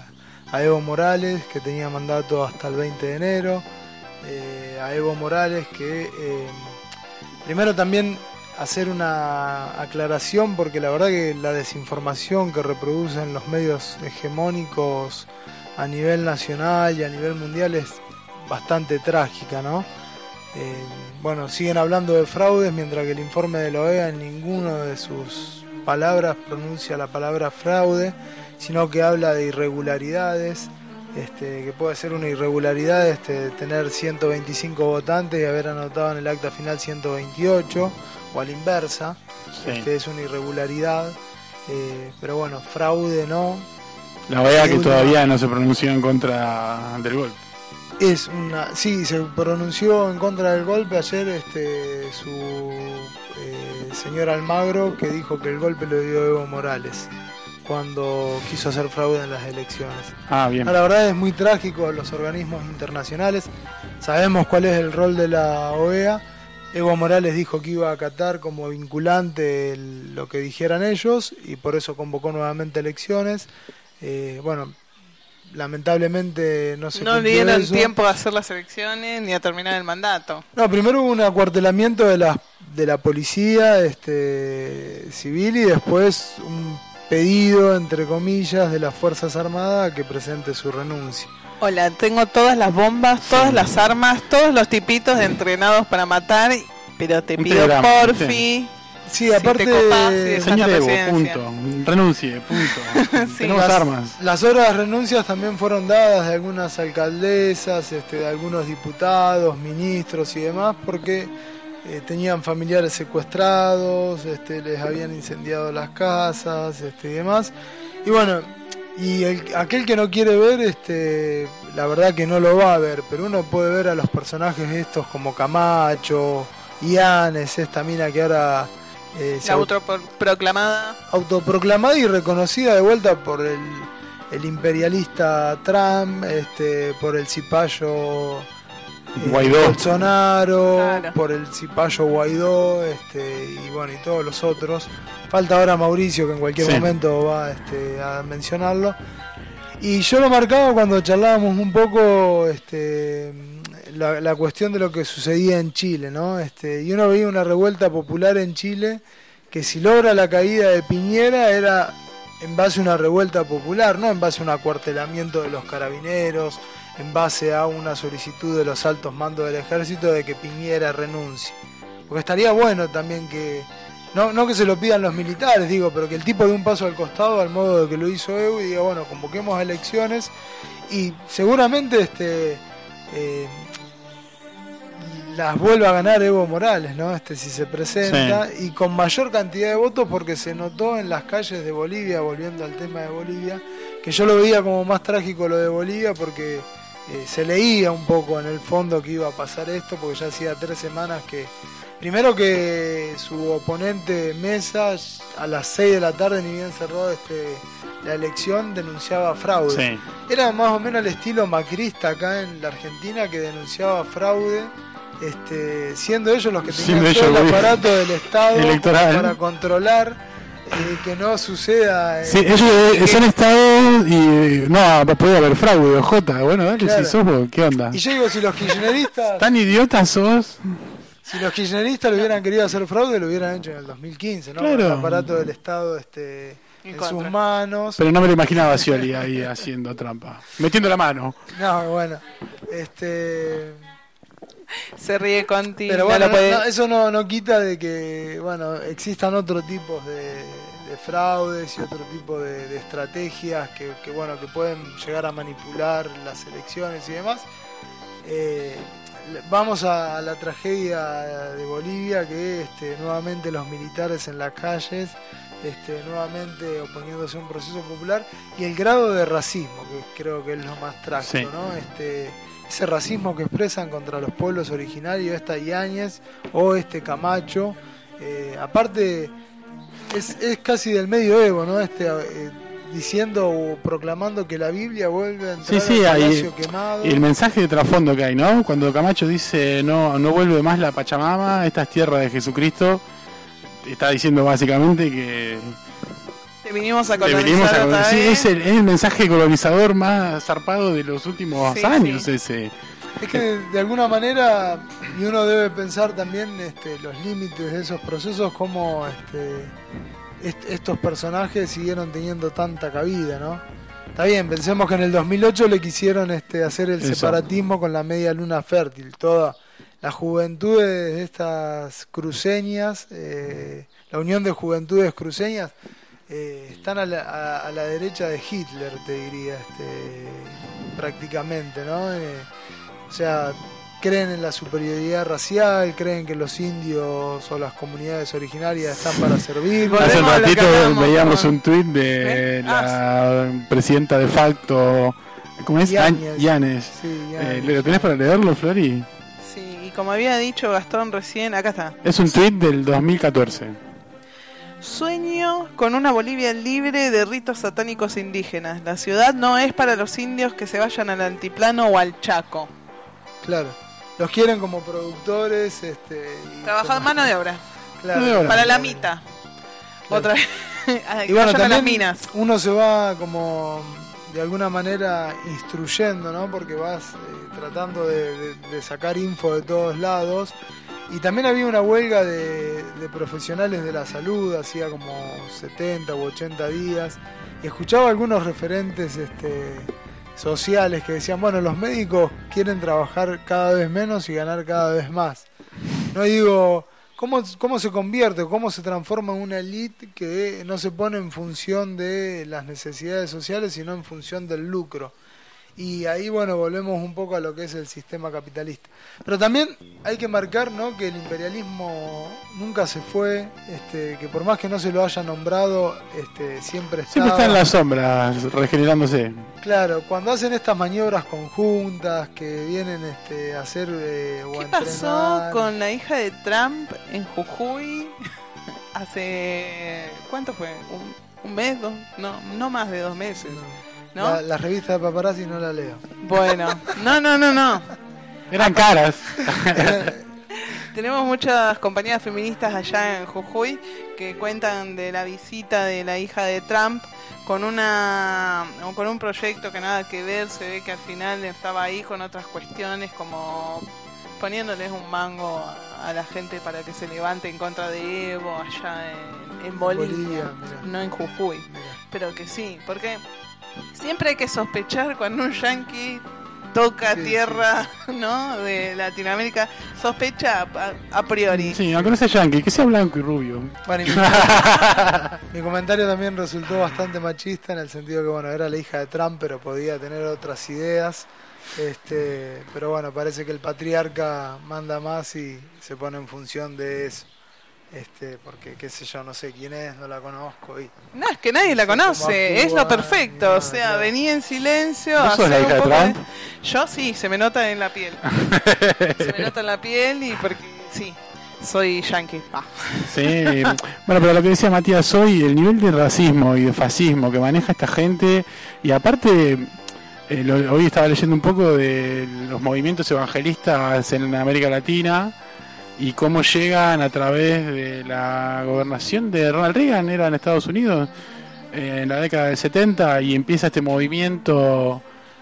a Evo Morales, que tenía mandato hasta el 20 de enero, a Evo Morales que primero también hacer una aclaración, porque la verdad que la desinformación que reproducen los medios hegemónicos a nivel nacional y a nivel mundial es bastante trágica, ¿no? Bueno, siguen hablando de fraudes, mientras que el informe de la OEA en ninguna de sus palabras pronuncia la palabra fraude, sino que habla de irregularidades, que puede ser una irregularidad tener 125 votantes y haber anotado en el acta final 128, o a la inversa. Sí. Es una irregularidad, pero bueno, fraude no. La OEA que todavía no se pronunció en contra del golpe. Sí, se pronunció en contra del golpe ayer su señor Almagro, que dijo que el golpe lo dio Evo Morales cuando quiso hacer fraude en las elecciones. Bien. La verdad es muy trágico los organismos internacionales. Sabemos cuál es el rol de la OEA. Evo Morales dijo que iba a acatar como vinculante lo que dijeran ellos y por eso convocó nuevamente elecciones. Bueno, lamentablemente no le dieron tiempo a hacer las elecciones ni a terminar el mandato. No, primero hubo un acuartelamiento de la policía civil y después un pedido, entre comillas, de las Fuerzas Armadas que presente su renuncia. Hola, tengo todas las bombas, todas las armas, todos los tipitos entrenados para matar, pero te pido porfi. Sí, aparte, señor Evo, punto. Renuncie, punto. Sí, tenemos armas. Las horas de renuncias también fueron dadas de algunas alcaldesas, de algunos diputados, ministros y demás, porque tenían familiares secuestrados, les habían incendiado las casas, y demás. Y bueno, aquel que no quiere ver, la verdad que no lo va a ver, pero uno puede ver a los personajes estos como Camacho, Ianes, esta mina que ahora la autoproclamada y reconocida de vuelta por el imperialista Trump, por el cipayo Guaidó, Bolsonaro, claro, por el cipayo Guaidó, y bueno, y todos los otros. Falta ahora Mauricio, que en cualquier momento va a mencionarlo. Y yo lo marcaba cuando charlábamos un poco la cuestión de lo que sucedía en Chile, ¿no? Y uno veía una revuelta popular en Chile que si logra la caída de Piñera era en base a una revuelta popular, no en base a un acuartelamiento de los carabineros, en base a una solicitud de los altos mandos del ejército de que Piñera renuncie. Porque estaría bueno también que, no que se lo pidan los militares, digo, pero que el tipo dé un paso al costado al modo de que lo hizo Evo y diga, bueno, convoquemos elecciones y seguramente las vuelva a ganar Evo Morales, ¿no? Si se presenta, y con mayor cantidad de votos, porque se notó en las calles de Bolivia, volviendo al tema de Bolivia, que yo lo veía como más trágico lo de Bolivia, porque se leía un poco en el fondo que iba a pasar esto, porque ya hacía 3 semanas que, primero que su oponente Mesa a las 6 de la tarde, ni bien cerró la elección, denunciaba fraude. Sí. Era más o menos el estilo macrista acá en la Argentina, que denunciaba fraude, siendo ellos los que tenían todo el aparato del Estado electoral para controlar que no suceda. Sí, ellos son Estado y no puede haber fraude, Jota. Bueno, dale, claro. Si sos vos, ¿qué onda? Y yo digo, si los kirchneristas tan idiotas sos. Si los kirchneristas lo hubieran querido hacer fraude, lo hubieran hecho en el 2015, ¿no? Claro. Con el aparato del Estado en sus manos. Pero no me lo imaginaba a Scioli ahí haciendo trampa, metiendo la mano. No, bueno, se ríe Conti. Pero bueno, eso no quita de que, bueno, existan otro tipo de fraudes y otro tipo de estrategias que bueno, que pueden llegar a manipular las elecciones y demás. Vamos a la tragedia de Bolivia, que nuevamente los militares en las calles, nuevamente oponiéndose a un proceso popular, y el grado de racismo, que creo que es lo más trágico, sí, ¿no? Ese racismo que expresan contra los pueblos originarios, Yáñez o Camacho, aparte es casi del medioevo, ¿no? Diciendo o proclamando que la Biblia vuelve a entrar al palacio quemado. Y el mensaje de trasfondo que hay, ¿no? Cuando Camacho dice no vuelve más la Pachamama, esta es tierra de Jesucristo, está diciendo básicamente que Te vinimos a Le venimos colonizar otra sí, vez. es el mensaje colonizador más zarpado de los últimos años ese. Es que de alguna manera, y uno debe pensar también los límites de esos procesos, como estos personajes siguieron teniendo tanta cabida, ¿no? Está bien, pensemos que en el 2008 le quisieron hacer el separatismo con la media luna fértil. Toda la juventud de estas cruceñas, la unión de juventudes cruceñas, están a la derecha de Hitler, te diría, prácticamente, ¿no? O sea, creen en la superioridad racial, creen que los indios o las comunidades originarias están para servir. Hace un ratito veíamos un tuit de la presidenta de facto, ¿cómo es? Yanes. Sí, ¿Lo tenés para leerlo, Flori? Sí, y como había dicho Gastón recién, acá está. Es un tuit del 2014. Sueño con una Bolivia libre de ritos satánicos indígenas. La ciudad no es para los indios que se vayan al altiplano o al Chaco. Claro, los quieren como productores, trabajar mano de obra. Claro. Para la mitad. Claro. Otra vez. Y bueno, vayan a las también minas. uno se va como de alguna manera instruyendo, ¿no? Porque vas tratando de sacar info de todos lados. Y también había una huelga de profesionales de la salud, hacía como 70 u 80 días. Y escuchaba algunos referentes sociales que decían, bueno, los médicos quieren trabajar cada vez menos y ganar cada vez más. No, y digo, ¿cómo se convierte, cómo se transforma en una élite que no se pone en función de las necesidades sociales, sino en función del lucro? Y ahí, bueno, volvemos un poco a lo que es el sistema capitalista. Pero también hay que marcar, ¿no?, que el imperialismo nunca se fue, que por más que no se lo haya nombrado, siempre está en las sombras, regenerándose. Claro, cuando hacen estas maniobras conjuntas que vienen a hacer o a ¿Qué pasó entrenar? con la hija de Trump en Jujuy hace... ¿cuánto fue? ¿Un mes? ¿Dos? No más de 2 meses. ¿No? La revista de paparazzi no la leo. Bueno, no. Eran caras. Tenemos muchas compañías feministas allá en Jujuy que cuentan de la visita de la hija de Trump con un proyecto que nada que ver. Se ve que al final estaba ahí con otras cuestiones, como poniéndoles un mango a la gente para que se levante en contra de Evo allá en Bolivia, no en Jujuy. Pero que sí, porque siempre hay que sospechar cuando un yanqui toca tierra, ¿no?, de Latinoamérica, sospecha a priori. Sí, aunque no sea yanqui, que sea blanco y rubio. Bueno, mi comentario también resultó bastante machista, en el sentido que, bueno, era la hija de Trump, pero podía tener otras ideas. Pero bueno, parece que el patriarca manda más y se pone en función de eso. Porque qué sé yo, no sé quién es, no la conozco. No, es que nadie la conoce, es lo perfecto. O sea, claro, venía en silencio. ¿Vos sos la hija de Trump? Yo sí, se me nota en la piel. Se me nota en la piel y porque sí, soy yankee. Sí, bueno, pero lo que decía Matías hoy, el nivel de racismo y de fascismo que maneja esta gente, y aparte, hoy estaba leyendo un poco de los movimientos evangelistas en América Latina y cómo llegan a través de la gobernación de Ronald Reagan, era en Estados Unidos, en la década del 70, y empieza este movimiento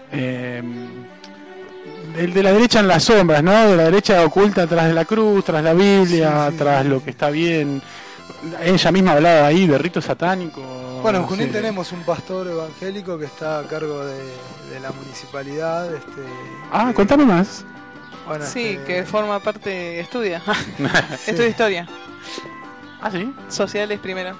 el de la derecha en las sombras, ¿no? De la derecha oculta tras de la cruz, tras la Biblia, tras lo que está bien. Ella misma hablaba ahí de ritos satánicos. Bueno, en Junín tenemos un pastor evangélico que está a cargo de la municipalidad. Contame más. Bueno, sí, que forma parte, estudia historia. ¿Ah, sí? Sociales primero.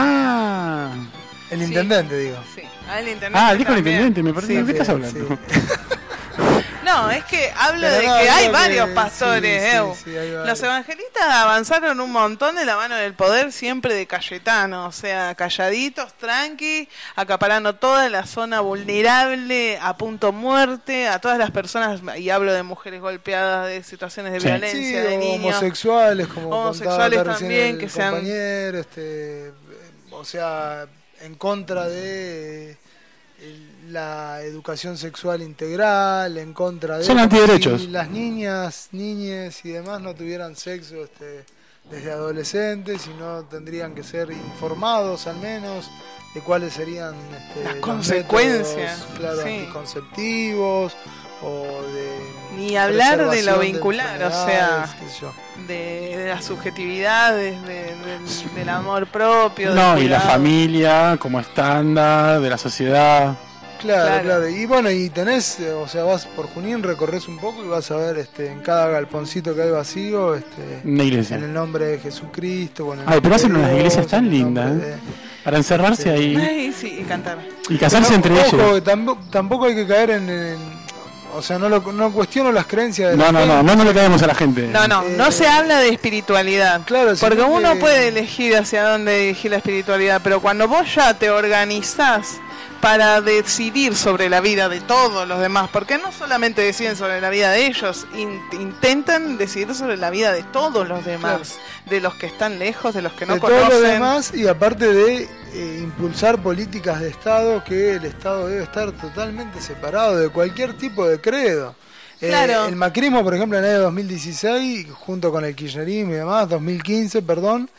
El intendente, digo. Sí, el intendente. Dijo el intendente, me parece. ¿De qué estás hablando? Sí. No, es que hablo de que hay varios pastores. Los evangelistas avanzaron un montón de la mano del poder, siempre de Cayetano, o sea, calladitos, tranqui, acaparando toda la zona vulnerable, a punto muerte, a todas las personas, y hablo de mujeres golpeadas, de situaciones de violencia, de niños. Homosexuales, como homosexuales también, que sean... compañero, o sea, en contra de... la educación sexual integral, en contra de... Son antiderechos. Si las niñas y demás no tuvieran sexo desde adolescentes, sino tendrían que ser informados al menos de cuáles serían las los consecuencias, métodos, claro, sí. anticonceptivos o de ni hablar de lo preservación vincular, de o sea, enfermedades, qué sé yo. de las subjetividades, del amor propio. No, del y la cuidado. familia como estándar de la sociedad. Claro. Y bueno, y tenés, o sea, vas por Junín, recorres un poco y vas a ver en cada galponcito que hay vacío, Una iglesia. en el nombre de Jesucristo. Con el Ay, pero nombre hacen de unas Dios, iglesias tan en el nombre lindas, de- para encerrarse ahí Ay, sí, y cantar. y casarse Pero, entre ojo, ellos. que tampoco hay que caer o sea, no cuestiono las creencias de No, la no, gente. no le caemos a la gente. No se habla de espiritualidad. Claro, porque sino uno que- puede elegir hacia dónde dirigir la espiritualidad, pero cuando vos ya te organizás para decidir sobre la vida de todos los demás, porque no solamente deciden sobre la vida de ellos, intentan decidir sobre la vida de todos los demás, de los que están lejos, de los que no de conocen. todo lo demás, y aparte de impulsar políticas de Estado, que el Estado debe estar totalmente separado de cualquier tipo de credo. Claro. El macrismo, por ejemplo, en el año 2016, junto con el kirchnerismo y demás, 2015, perdón,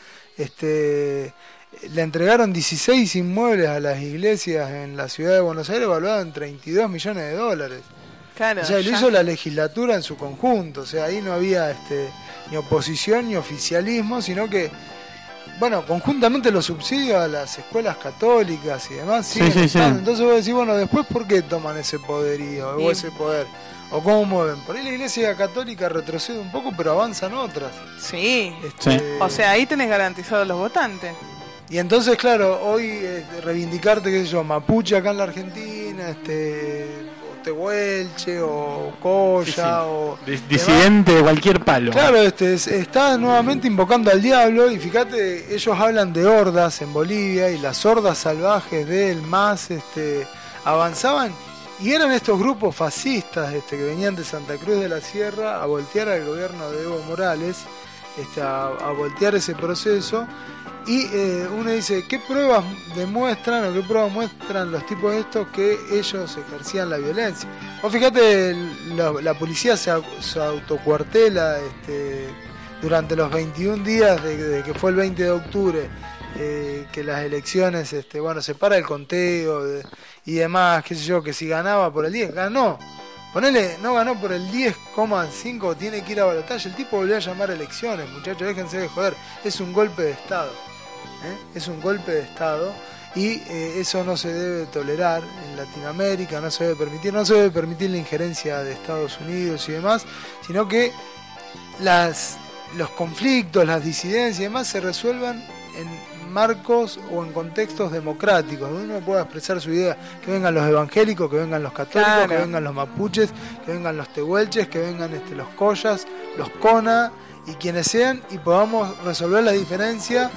le entregaron 16 inmuebles a las iglesias en la ciudad de Buenos Aires, evaluados en $32 millones. Claro, O sea, lo ya. hizo la legislatura en su conjunto, o sea, ahí no había ni oposición ni oficialismo, sino que, bueno, conjuntamente los subsidios a las escuelas católicas y demás siguen sí. estando. Entonces vos decís, bueno, después ¿por qué toman ese poderío o ese poder? ¿O cómo mueven? Por ahí la iglesia católica retrocede un poco, pero avanzan otras. Sí. Sí. O sea, ahí tenés garantizados los votantes. Y entonces, claro, hoy reivindicarte, qué sé yo, mapuche acá en la Argentina, o tehuelche, o coya, o... Disidente de cualquier palo. Claro, está nuevamente invocando al diablo, y fíjate, ellos hablan de hordas en Bolivia, y las hordas salvajes del MAS avanzaban, y eran estos grupos fascistas que venían de Santa Cruz de la Sierra a voltear al gobierno de Evo Morales, a voltear ese proceso. Y uno dice, ¿qué pruebas demuestran o qué pruebas muestran los tipos estos que ellos ejercían la violencia? O fíjate, la policía se autocuartela durante los 21 días de que fue el 20 de octubre, que las elecciones, se para el conteo y demás, qué sé yo, que si ganaba por el 10, ganó. Ponele, no ganó por el 10,5, tiene que ir a balotaje. El tipo volvió a llamar a elecciones, muchachos, déjense de joder. Es un golpe de Estado. Es un golpe de Estado, y eso no se debe tolerar en Latinoamérica, no se debe permitir la injerencia de Estados Unidos y demás, sino que los conflictos, las disidencias y demás se resuelvan en marcos o en contextos democráticos, donde uno pueda expresar su idea, que vengan los evangélicos, que vengan los católicos, Claro. que vengan los mapuches, que vengan los tehuelches, que vengan los collas, los cona y quienes sean, y podamos resolver la diferencia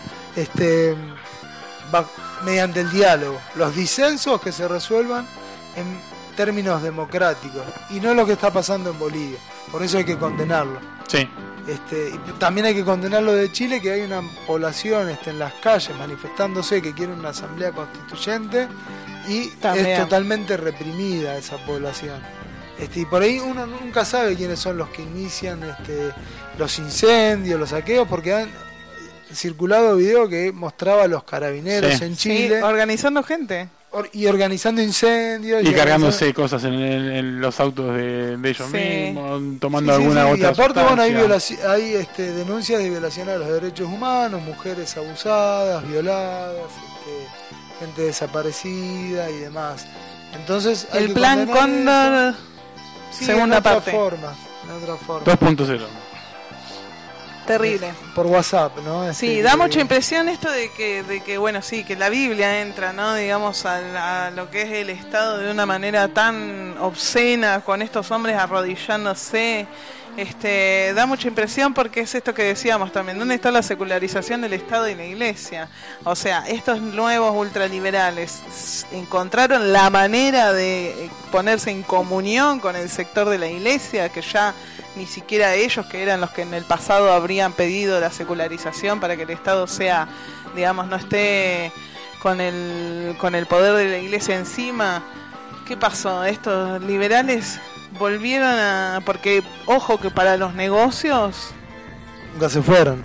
mediante el diálogo, los disensos que se resuelvan en términos democráticos, y no lo que está pasando en Bolivia. Por eso hay que condenarlo. Sí. Y también hay que condenarlo de Chile, que hay una población en las calles manifestándose que quiere una asamblea constituyente, y También. es totalmente reprimida esa población. Y por ahí uno nunca sabe quiénes son los que inician los incendios, los saqueos, porque han circulado video que mostraba a los carabineros Sí. en Chile Sí, organizando gente. y organizando incendios Y cargándose organizando- cosas en los autos de ellos Sí. mismos, tomando Sí, sí, alguna sí. otra Y aparte, bueno, sustancia. hay denuncias de violación a los derechos humanos, mujeres abusadas, violadas, gente desaparecida y demás. Entonces hay El que plan condenar Cóndor, eso. Sí, segunda en otra parte. forma, en otra forma. 2.0. Terrible. Por WhatsApp, ¿no? Sí, da mucha impresión esto de que bueno, sí, que la Biblia entra, ¿no? Digamos, a lo que es el Estado de una manera tan obscena, con estos hombres arrodillándose. Da mucha impresión porque es esto que decíamos también, ¿dónde está la secularización del Estado y la Iglesia? O sea, estos nuevos ultraliberales encontraron la manera de ponerse en comunión con el sector de la Iglesia, que ya ni siquiera ellos, que eran los que en el pasado habrían pedido la secularización para que el Estado sea, digamos, no esté con el poder de la Iglesia encima. ¿Qué pasó? Estos liberales volvieron a... Porque, ojo, que para los negocios... Nunca se fueron.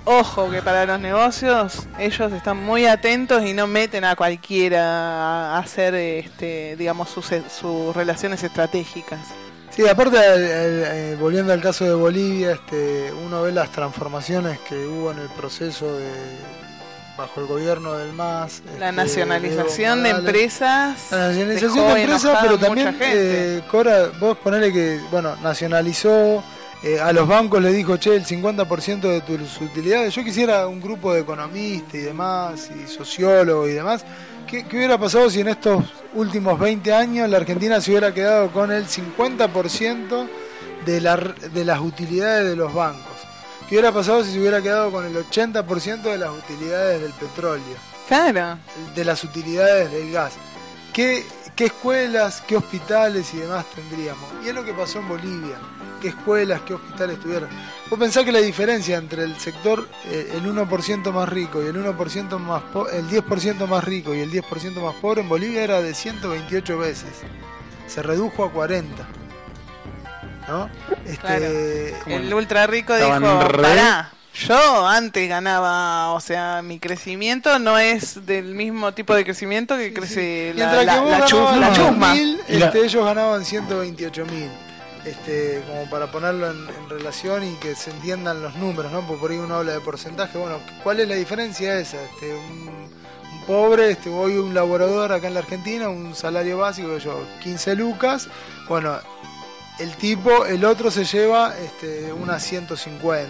Ojo, que para los negocios ellos están muy atentos y no meten a cualquiera a hacer, digamos, sus relaciones estratégicas. Sí, aparte, volviendo al caso de Bolivia, uno ve las transformaciones que hubo en el proceso bajo el gobierno del MAS. La nacionalización de empresas. La nacionalización de empresas, pero también, Cora, vos ponele que, bueno, nacionalizó, a los bancos le dijo, che, el 50% de tus utilidades. Yo quisiera un grupo de economistas y demás, y sociólogos y demás. ¿Qué hubiera pasado si en estos últimos 20 años la Argentina se hubiera quedado con el 50% de las utilidades de los bancos? ¿Qué hubiera pasado si se hubiera quedado con el 80% de las utilidades del petróleo? Claro. De las utilidades del gas. ¿Qué escuelas, qué hospitales y demás tendríamos? Y es lo que pasó en Bolivia. ¿Qué escuelas, qué hospitales tuvieron? Vos pensás que la diferencia entre el sector, el 1% más rico y el 1% más el 10% más rico y el 10% más pobre en Bolivia era de 128 veces. Se redujo a 40. ¿No? Claro. El ultra rico dijo, pará, yo antes ganaba, o sea, mi crecimiento no es del mismo tipo de crecimiento que crece la chusma. Ellos ganaban 128.000. Como para ponerlo en relación y que se entiendan los números, ¿no? Porque por ahí uno habla de porcentaje. Bueno, ¿cuál es la diferencia esa? Un pobre, hoy un laborador acá en la Argentina, un salario básico, 15 lucas. Bueno, el otro se lleva unas 150,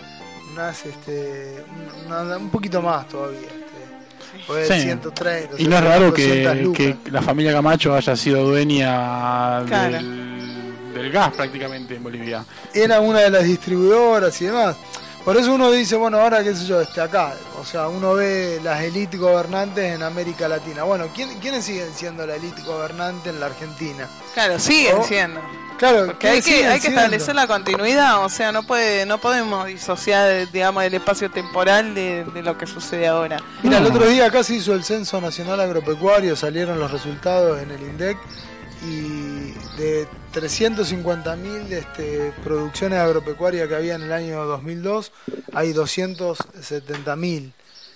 un poquito más todavía. Sí. 130, y no es raro que la familia Camacho haya sido dueña del gas prácticamente en Bolivia. Era una de las distribuidoras y demás. Por eso uno dice, bueno, ahora qué sé yo, acá, o sea, uno ve las élites gobernantes en América Latina. Bueno, ¿quiénes siguen siendo la élite gobernante en la Argentina? Claro, siguen siendo. Claro, porque hay que establecer la continuidad, o sea, no podemos disociar, digamos, el espacio temporal de lo que sucede ahora. Mira, el otro día acá se hizo el Censo Nacional Agropecuario, salieron los resultados en el INDEC y de 350.000 producciones agropecuarias que había en el año 2002, hay 270.000.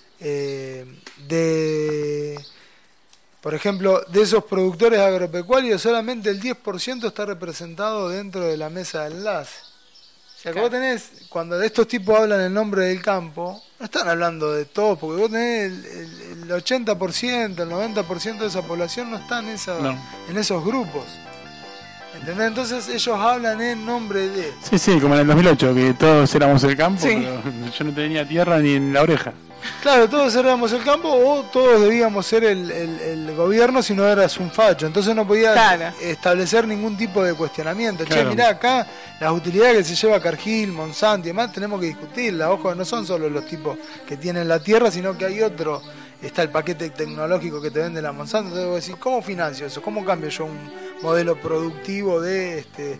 Por ejemplo, de esos productores agropecuarios, solamente el 10% está representado dentro de la mesa de enlace. O sea, que vos tenés, cuando estos tipos hablan en nombre del campo, no están hablando de todo, porque vos tenés el 80%, el 90% de esa población no está en esos grupos. ¿Entendés? Entonces ellos hablan en nombre de... Sí, como en el 2008, que todos éramos el campo, pero yo no tenía tierra ni en la oreja. Claro, todos éramos el campo o todos debíamos ser el gobierno si no eras un facho. Entonces no podía establecer ningún tipo de cuestionamiento. Che, mirá, acá las utilidades que se lleva Cargill, Monsanto y demás tenemos que discutirlas. Ojo, no son solo los tipos que tienen la tierra, sino que hay otro. Está el paquete tecnológico que te vende la Monsanto. Entonces vos decís, ¿cómo financio eso? ¿Cómo cambio yo un modelo productivo de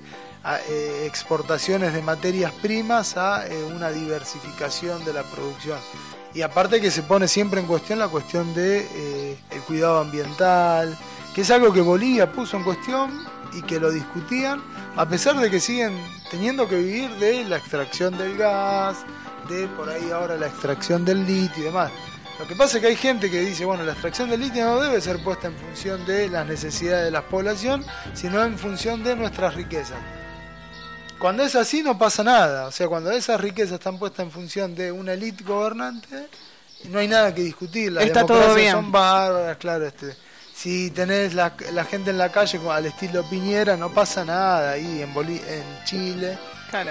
exportaciones de materias primas a una diversificación de la producción? Y aparte que se pone siempre en cuestión la cuestión de el cuidado ambiental, que es algo que Bolivia puso en cuestión y que lo discutían, a pesar de que siguen teniendo que vivir de la extracción del gas, de por ahí ahora la extracción del litio y demás. Lo que pasa es que hay gente que dice, bueno, la extracción del litio no debe ser puesta en función de las necesidades de la población, sino en función de nuestras riquezas. Cuando es así no pasa nada, o sea, cuando esas riquezas están puestas en función de una élite gobernante, no hay nada que discutir, las democracias son bárbaras, claro, si tenés la gente en la calle al estilo Piñera, no pasa nada ahí en Chile. Claro.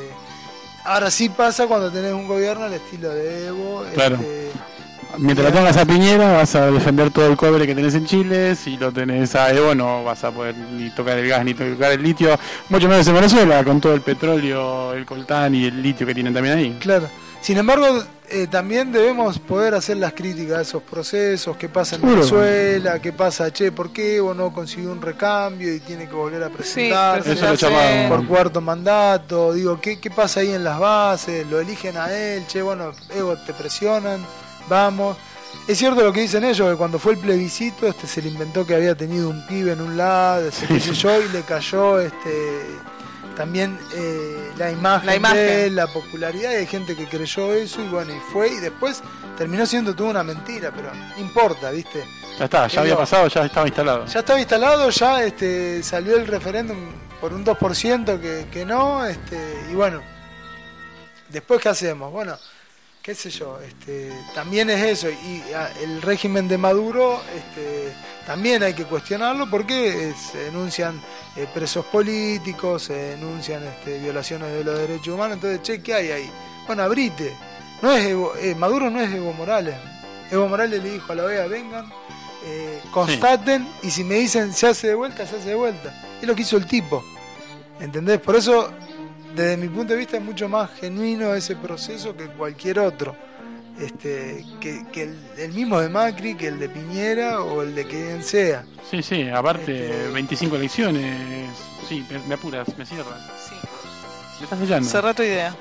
Ahora sí pasa cuando tenés un gobierno al estilo de Evo. Claro. Mientras la tengas a Piñera vas a defender todo el cobre que tenés en Chile. Si lo tenés a Evo no vas a poder ni tocar el gas ni tocar el litio, mucho menos en Venezuela, con todo el petróleo, el coltán y el litio que tienen también ahí. Claro. Sin embargo, también debemos poder hacer las críticas a esos procesos, qué pasa en Venezuela, qué pasa, ¿por qué Evo no consiguió un recambio y tiene que volver a presentarse por cuarto mandato? Digo, ¿qué pasa ahí en las bases? ¿Lo eligen a él? Evo, te presionan, vamos. Es cierto lo que dicen ellos, que cuando fue el plebiscito se le inventó que había tenido un pibe en un lado, qué sé yo, y le cayó también la imagen de él, la popularidad, y hay gente que creyó eso y bueno, y fue, y después terminó siendo toda una mentira, pero no importa, ¿viste? Ya está, ya había pasado, ya estaba instalado. Ya estaba instalado, ya salió el referéndum por un 2% que no, y bueno, después ¿qué hacemos? Bueno, qué sé yo, también es eso, y el régimen de Maduro también hay que cuestionarlo porque se denuncian presos políticos, se denuncian violaciones de los derechos humanos, entonces, che, ¿qué hay ahí? Bueno, abrite, no es Maduro no es Evo Morales. Evo Morales le dijo a la OEA, vengan, constaten, y si me dicen se hace de vuelta, se hace de vuelta. Es lo que hizo el tipo, ¿entendés? Por eso, desde mi punto de vista, es mucho más genuino ese proceso que cualquier otro. Que el mismo de Macri, que el de Piñera o el de quien sea. Sí, aparte 25 elecciones. Sí, me apuras, me cierras. Sí. Me estás sellando. Cerrá tu idea.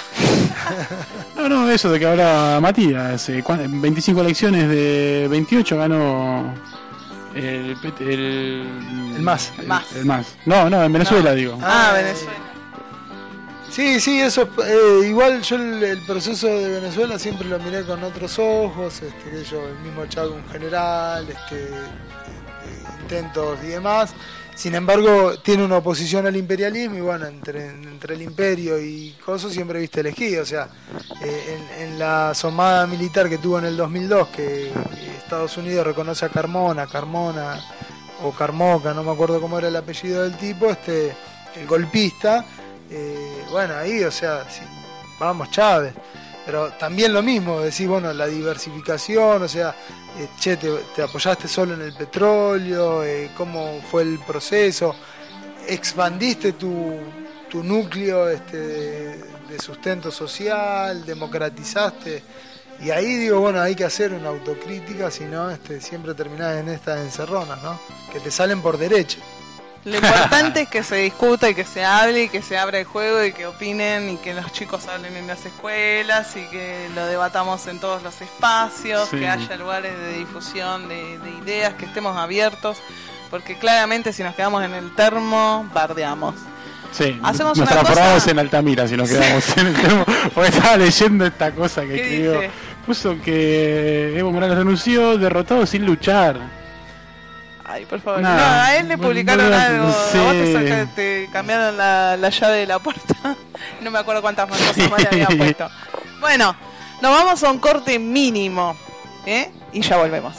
No, eso de que habla Matías. 25 elecciones de 28 ganó el MAS. El MAS. No, en Venezuela digo. Venezuela. Sí, eso igual yo el proceso de Venezuela siempre lo miré con otros ojos, el mismo Chávez, un general, intentos y demás. Sin embargo, tiene una oposición al imperialismo y bueno, entre el imperio y cosas siempre viste elegido. O sea, en la asomada militar que tuvo en el 2002, que Estados Unidos reconoce a Carmona o Carmoca, no me acuerdo cómo era el apellido del tipo, el golpista. Bueno, ahí, o sea, sí, vamos Chávez, pero también lo mismo, decir, bueno, la diversificación, o sea, te apoyaste solo en el petróleo, cómo fue el proceso, expandiste tu núcleo de sustento social, democratizaste, y ahí digo, bueno, hay que hacer una autocrítica, si no, siempre terminás en estas encerronas, ¿no? Que te salen por derecha. Lo importante es que se discuta y que se hable y que se abra el juego y que opinen y que los chicos hablen en las escuelas y que lo debatamos en todos los espacios, que haya lugares de difusión de ideas, que estemos abiertos, porque claramente si nos quedamos en el termo, bardeamos. Sí, hacemos nos transformamos en Altamira si nos quedamos en el termo, porque estaba leyendo esta cosa que escribió. Dice? Puso que Evo Morales renunció derrotado sin luchar. Ay, por favor. No, a él le publicaron algo. Sí. A vos te cambiaron la llave de la puerta. No me acuerdo cuántas más cosas más le habían puesto. Bueno, nos vamos a un corte mínimo. Y ya volvemos.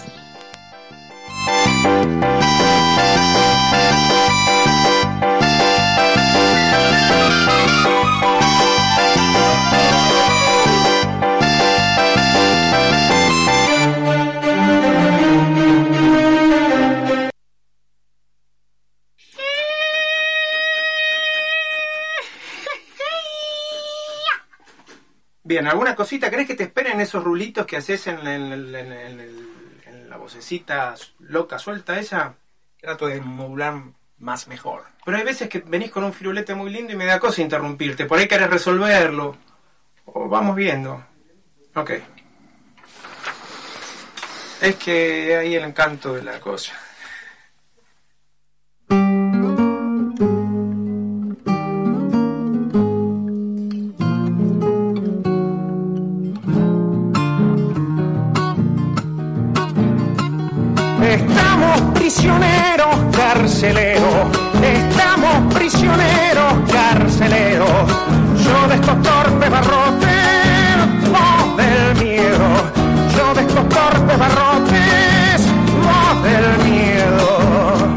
Bien, ¿alguna cosita? ¿Crees que te esperen esos rulitos que haces en la vocecita loca suelta esa? Trato de modular más mejor. Pero hay veces que venís con un firulete muy lindo y me da cosa interrumpirte. Por ahí querés resolverlo. O vamos viendo. Ok. Es que ahí el encanto de la cosa. Prisioneros carceleros, estamos prisioneros carceleros. Yo de estos torpes barrotes, vos del miedo. Yo de estos torpes barrotes, vos del miedo.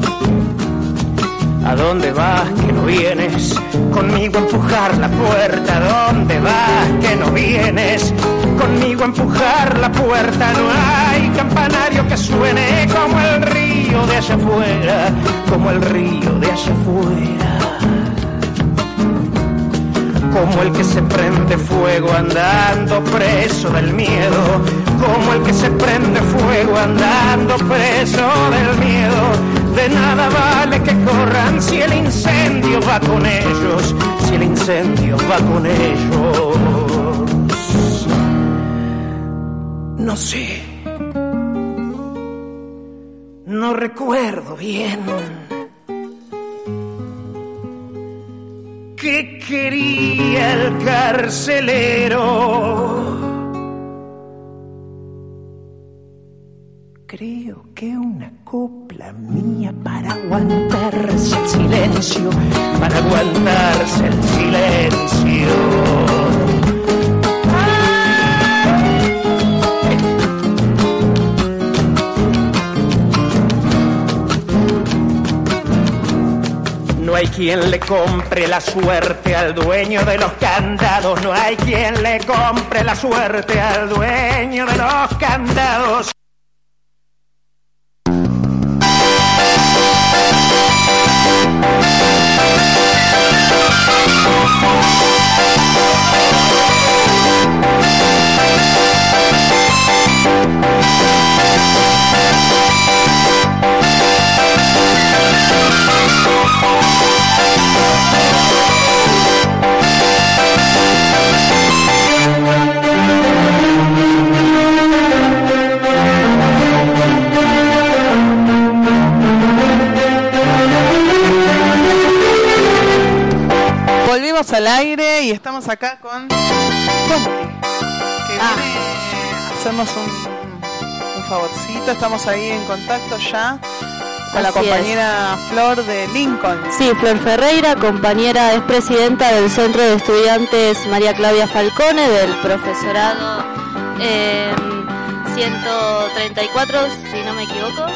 ¿A dónde vas que no vienes? Conmigo a empujar la puerta. ¿A dónde vas que no vienes? Conmigo a empujar la puerta. No hay campanario que suene como el río de allá afuera, como el río de allá afuera. Como el que se prende fuego andando preso del miedo. Como el que se prende fuego andando preso del miedo. De nada vale que corran si el incendio va con ellos, si el incendio va con ellos. No sé, no recuerdo bien. que quería el carcelero. Creo que una copla mía para aguantarse el silencio, para aguantarse el silencio. No hay quien le compre la suerte al dueño de los candados. No hay quien le compre la suerte al dueño de los candados. Volvimos al aire y estamos acá con Conti, que viene a hacernos un favorcito. Estamos ahí en contacto ya con la compañera Flor de Lincoln. Sí, Flor Ferreira, compañera, es presidenta del Centro de Estudiantes María Claudia Falcone, del profesorado 134, si no me equivoco,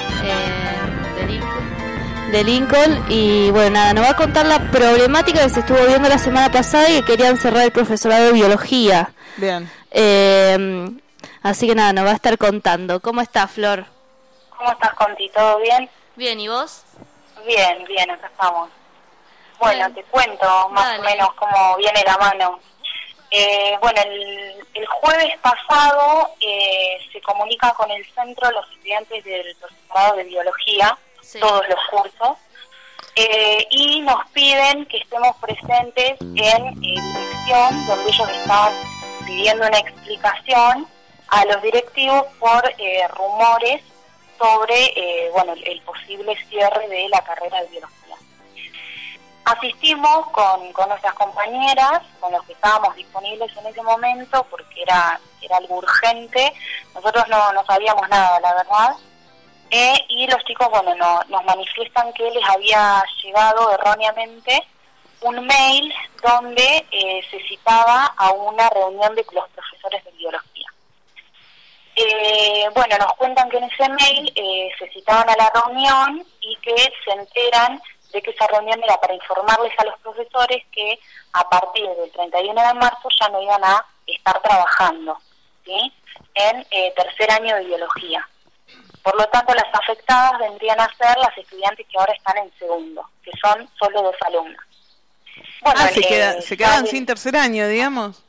de Lincoln. Y bueno, nada, nos va a contar la problemática que se estuvo viendo la semana pasada y que querían cerrar el profesorado de biología. Bien. Así que nada, nos va a estar contando. ¿Cómo estás, Flor? ¿Cómo estás, Conti? ¿Todo bien? Bien, ¿y vos? Bien, bien, acá estamos. Bueno, te cuento más o menos cómo viene la mano. Bueno, el jueves pasado se comunica con el centro los estudiantes del profesorado de biología, todos los cursos, y nos piden que estemos presentes en dirección, donde ellos estaban pidiendo una explicación a los directivos por rumores sobre bueno, el posible cierre de la carrera de biología. Asistimos con nuestras compañeras, con los que estábamos disponibles en ese momento, porque era algo urgente. Nosotros no sabíamos nada, la verdad. Y los chicos, bueno, nos manifiestan que les había llegado erróneamente un mail donde se citaba a una reunión de los profesores de biología. Bueno, nos cuentan que en ese mail se citaban a la reunión y que se enteran de que esa reunión era para informarles a los profesores que a partir del 31 de marzo ya no iban a estar trabajando, ¿sí?, en tercer año de biología. Por lo tanto, las afectadas vendrían a ser las estudiantes que ahora están en segundo, que son solo 2 alumnas. Bueno, se quedaban sin tercer año, digamos.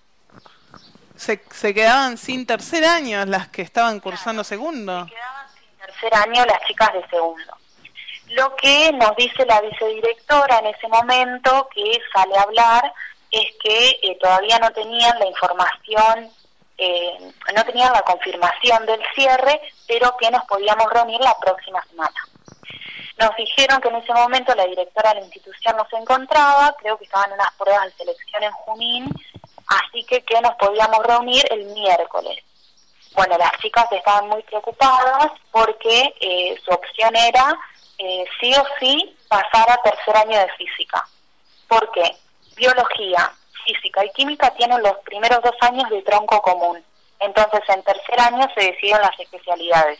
Se quedaban sin tercer año las que estaban cursando segundo. Se quedaban sin tercer año las chicas de segundo. Lo que nos dice la vicedirectora en ese momento, que sale a hablar, es que todavía no tenían la información, no tenían la confirmación del cierre, pero que nos podíamos reunir la próxima semana. Nos dijeron que en ese momento la directora de la institución no se encontraba, creo que estaban en unas pruebas de selección en Junín, así que nos podíamos reunir el miércoles. Bueno, las chicas estaban muy preocupadas porque su opción era sí o sí pasar a tercer año de física. ¿Por qué? Biología, física y química tienen los primeros 2 años de tronco común. Entonces, en tercer año se deciden las especialidades.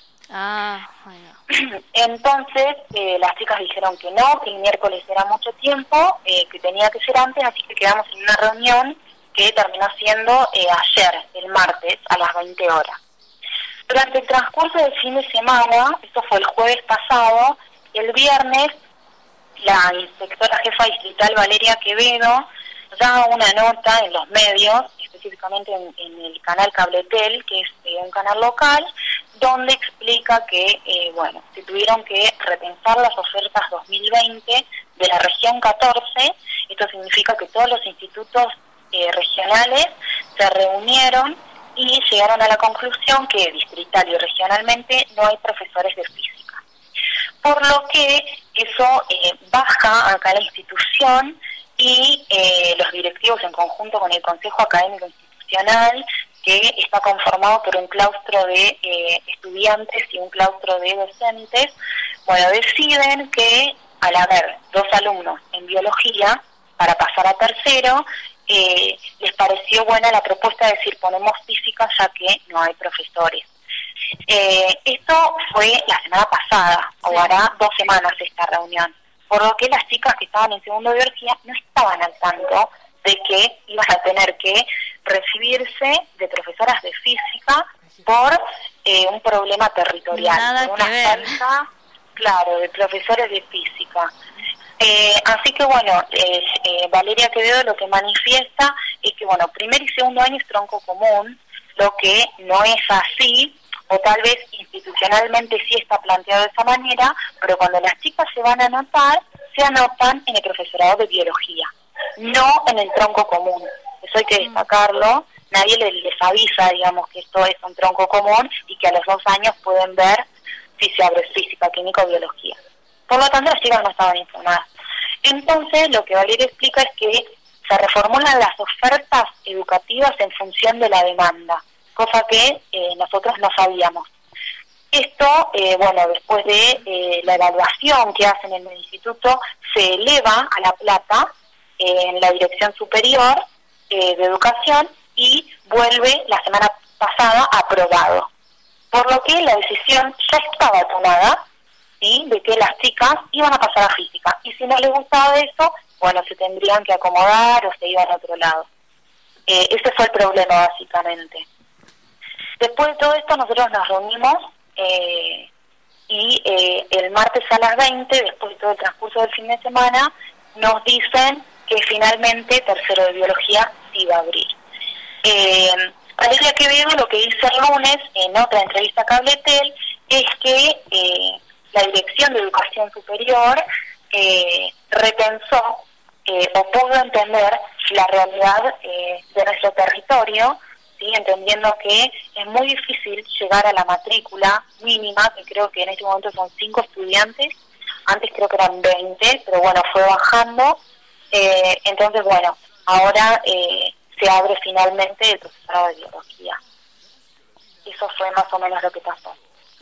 Bueno. Entonces, las chicas dijeron que no, que el miércoles era mucho tiempo, que tenía que ser antes, así que quedamos en una reunión que terminó siendo ayer, el martes, a las 20 horas. Durante el transcurso del fin de semana, esto fue el jueves pasado, el viernes, la inspectora jefa distrital Valeria Quevedo da una nota en los medios, específicamente en el canal Cabletel, que es un canal local, donde explica que bueno, se tuvieron que repensar las ofertas 2020 de la región 14. Esto significa que todos los institutos regionales se reunieron y llegaron a la conclusión que distrital y regionalmente no hay profesores de física. Por lo que eso baja acá la institución y los directivos en conjunto con el Consejo Académico Institucional, que está conformado por un claustro de estudiantes y un claustro de docentes, bueno, deciden que al haber 2 alumnos en biología, para pasar a tercero, les pareció buena la propuesta de decir ponemos física ya que no hay profesores. Esto fue la semana pasada, o hará 2 semanas esta reunión, por lo que las chicas que estaban en segundo de biología no estaban al tanto de que iban a tener que recibirse de profesoras de física por un problema territorial, Nada por una que ver. falta, claro, de profesores de física. Así que bueno, Valeria Quevedo lo que manifiesta es que bueno, primer y segundo año es tronco común, lo que no es así, o tal vez institucionalmente sí está planteado de esa manera, pero cuando las chicas se van a anotar, se anotan en el profesorado de biología, no en el tronco común. Eso hay que destacarlo, nadie les avisa, digamos, que esto es un tronco común y que a los 2 años pueden ver si se abre física, química o biología. Por lo tanto, las chicas no estaban informadas. Entonces, lo que Valeria explica es que se reformulan las ofertas educativas en función de la demanda, cosa que nosotros no sabíamos. Esto, bueno, después de la evaluación que hacen en el instituto, se eleva a La Plata en la Dirección Superior de Educación y vuelve la semana pasada aprobado. Por lo que la decisión ya estaba tomada, ¿sí?, de que las chicas iban a pasar a física. Y si no les gustaba eso, bueno, se tendrían que acomodar o se iban a otro lado. Ese fue el problema, básicamente. Después de todo esto, nosotros nos reunimos y el martes a las 20, después de todo el transcurso del fin de semana, nos dicen que finalmente tercero de biología sí va a abrir. Valeria Quevedo lo que dice el lunes en otra entrevista a Cabletel es que la Dirección de Educación Superior repensó o pudo entender la realidad de nuestro territorio, ¿sí?, entendiendo que es muy difícil llegar a la matrícula mínima, que creo que en este momento son 5 estudiantes, antes creo que eran 20, pero bueno, fue bajando. Entonces, bueno, ahora se abre finalmente el profesorado de biología. Eso fue más o menos lo que pasó.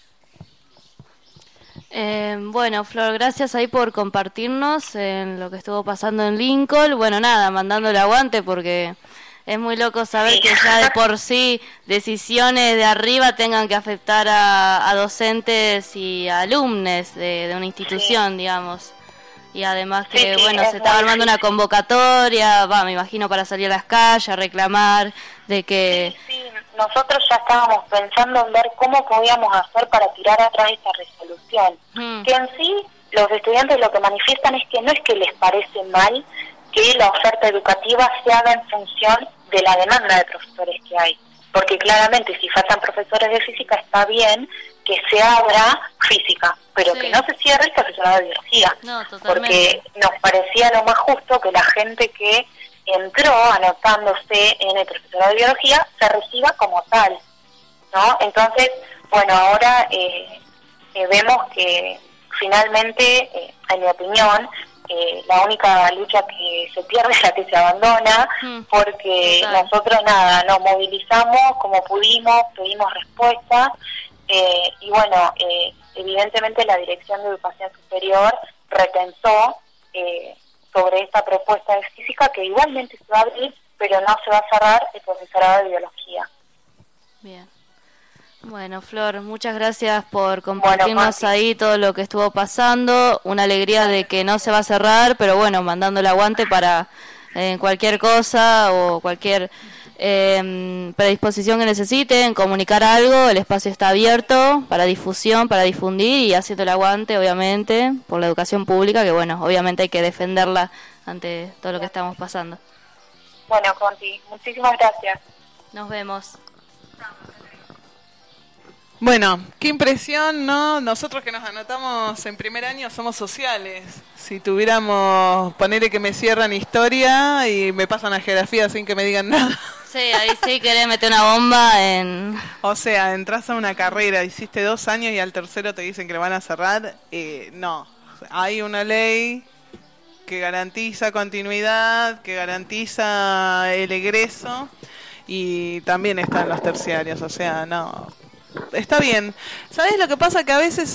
Bueno, Flor, gracias ahí por compartirnos en lo que estuvo pasando en Lincoln. Bueno, nada, mandando el aguante porque es muy loco saber que ya de por sí decisiones de arriba tengan que afectar a docentes y a alumnos de una institución, digamos. Y además que, bueno, se estaba armando una convocatoria, me imagino, para salir a las calles, a reclamar de que... Sí, nosotros ya estábamos pensando en ver cómo podíamos hacer para tirar atrás esta resolución. Que en sí, los estudiantes lo que manifiestan es que no es que les parece mal que la oferta educativa se haga en función de la demanda de profesores que hay. Porque claramente, si faltan profesores de física, está bien que se abra física, pero que no se cierre el profesorado de biología. No, totalmente. Porque nos parecía lo más justo que la gente que entró anotándose en el profesorado de biología se reciba como tal, ¿no? Entonces, bueno, ahora vemos que finalmente, en mi opinión, la única lucha que se pierde es la que se abandona, porque nosotros nada, nos movilizamos como pudimos, pedimos respuestas, y bueno, evidentemente la Dirección de Educación Superior repensó sobre esta propuesta de física, que igualmente se va a abrir, pero no se va a cerrar el profesorado de biología. Bien. Bueno, Flor, muchas gracias por compartirnos ahí todo lo que estuvo pasando. Una alegría de que no se va a cerrar, pero bueno, mandando el aguante para cualquier cosa o cualquier predisposición que necesiten, comunicar algo. El espacio está abierto para difusión, para difundir y haciendo el aguante, obviamente, por la educación pública, que bueno, obviamente hay que defenderla ante todo lo que estamos pasando. Bueno, Conti, muchísimas gracias. Nos vemos. Bueno, qué impresión, ¿no? Nosotros que nos anotamos en primer año somos sociales. Si tuviéramos, ponerle que me cierran historia y me pasan a geografía sin que me digan nada. Sí, ahí sí querés meter una bomba en... O sea, entras a una carrera, hiciste 2 años y al tercero te dicen que lo van a cerrar. No, hay una ley que garantiza continuidad, que garantiza el egreso, y también están los terciarios, o sea, no, está bien. ¿Sabes lo que pasa? Que a veces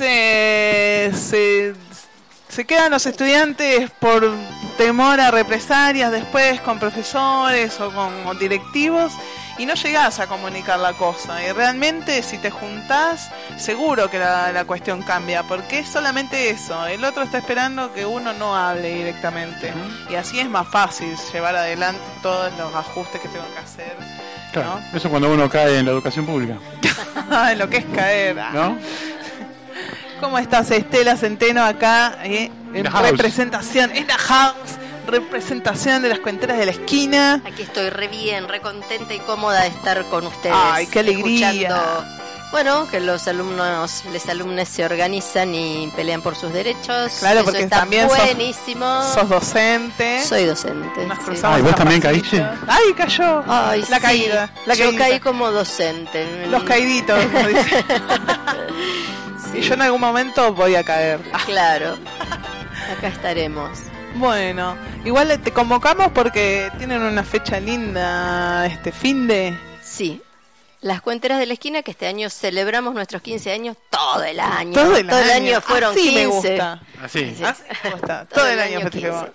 se quedan los estudiantes por temor a represalias después con profesores o con directivos, y no llegás a comunicar la cosa. Y realmente si te juntás, seguro que la cuestión cambia, porque es solamente eso. El otro está esperando que uno no hable directamente. Y así es más fácil llevar adelante todos los ajustes que tengo que hacer. Claro, ¿no? Eso cuando uno cae en la educación pública. Lo que es caer. ¿No? ¿Cómo estás, Estela Centeno, acá en representación, en la house? Representación de las cuenteras de la esquina. Aquí estoy re bien, re contenta y cómoda de estar con ustedes. Ay, qué alegría. Escuchando, bueno, que los alumnos se organizan y pelean por sus derechos. Claro, eso porque está también buenísimo. Sos docente. Soy docente. Sí. ¿Y vos también caíste? Ay, cayó. Ay, la caída. Yo caí como docente. Los caiditos, como dicen. Sí. Y yo en algún momento voy a caer. Claro. Acá estaremos. Bueno, igual te convocamos porque tienen una fecha linda, fin de... Sí, las cuenteras de la esquina, que este año celebramos nuestros 15 años todo el año. Todo el año fueron así 15. me gusta. Así me gusta. Todo el año festejamos.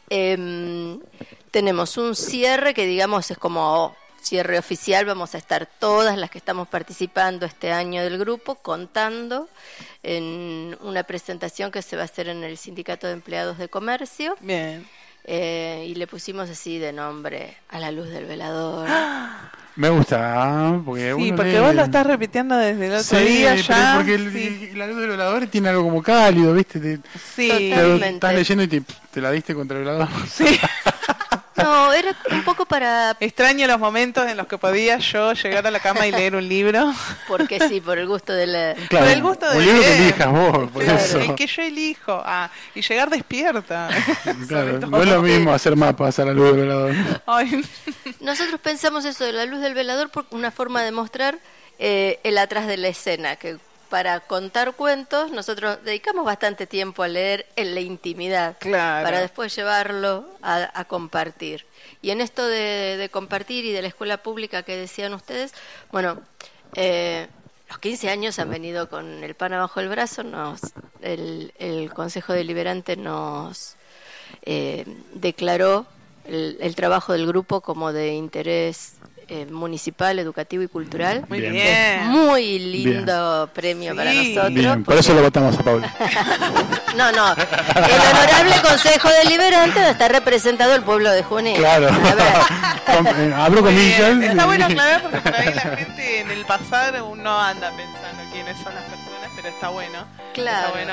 Tenemos un cierre que digamos es como cierre oficial. Vamos a estar todas las que estamos participando este año del grupo contando en una presentación que se va a hacer en el Sindicato de Empleados de Comercio. Bien. Y le pusimos así de nombre A la luz del velador. Me gusta, porque sí, porque vos lo estás repitiendo desde el otro día ya. Porque la luz del velador tiene algo como cálido, ¿viste? Sí, estás leyendo y te la diste contra el velador. Sí. No, era un poco para... Extraño los momentos en los que podía yo llegar a la cama y leer un libro. Porque sí, por el gusto de leer. Claro, por el gusto de leer. Un libro que elijas vos, por claro, eso. Es que yo elijo. Y llegar despierta. Claro, no es lo mismo hacer mapas a la luz del velador. Ay. Nosotros pensamos eso de la luz del velador por una forma de mostrar el atrás de la escena, que para contar cuentos nosotros dedicamos bastante tiempo a leer en la intimidad, claro, para después llevarlo a compartir. Y en esto de compartir y de la escuela pública que decían ustedes, bueno, los 15 años han venido con el pan abajo del brazo. El Consejo Deliberante nos declaró el trabajo del grupo como de interés municipal, educativo y cultural. Muy bien. Muy lindo premio para nosotros. Bien, por eso lo votamos a Paula. No, el honorable Consejo Deliberante está representado el pueblo de Junín. Claro. Abro comillas. Está bueno aclarar porque por ahí la gente en el pasar uno anda pensando quiénes son las personas, pero está bueno. Claro. Está bueno,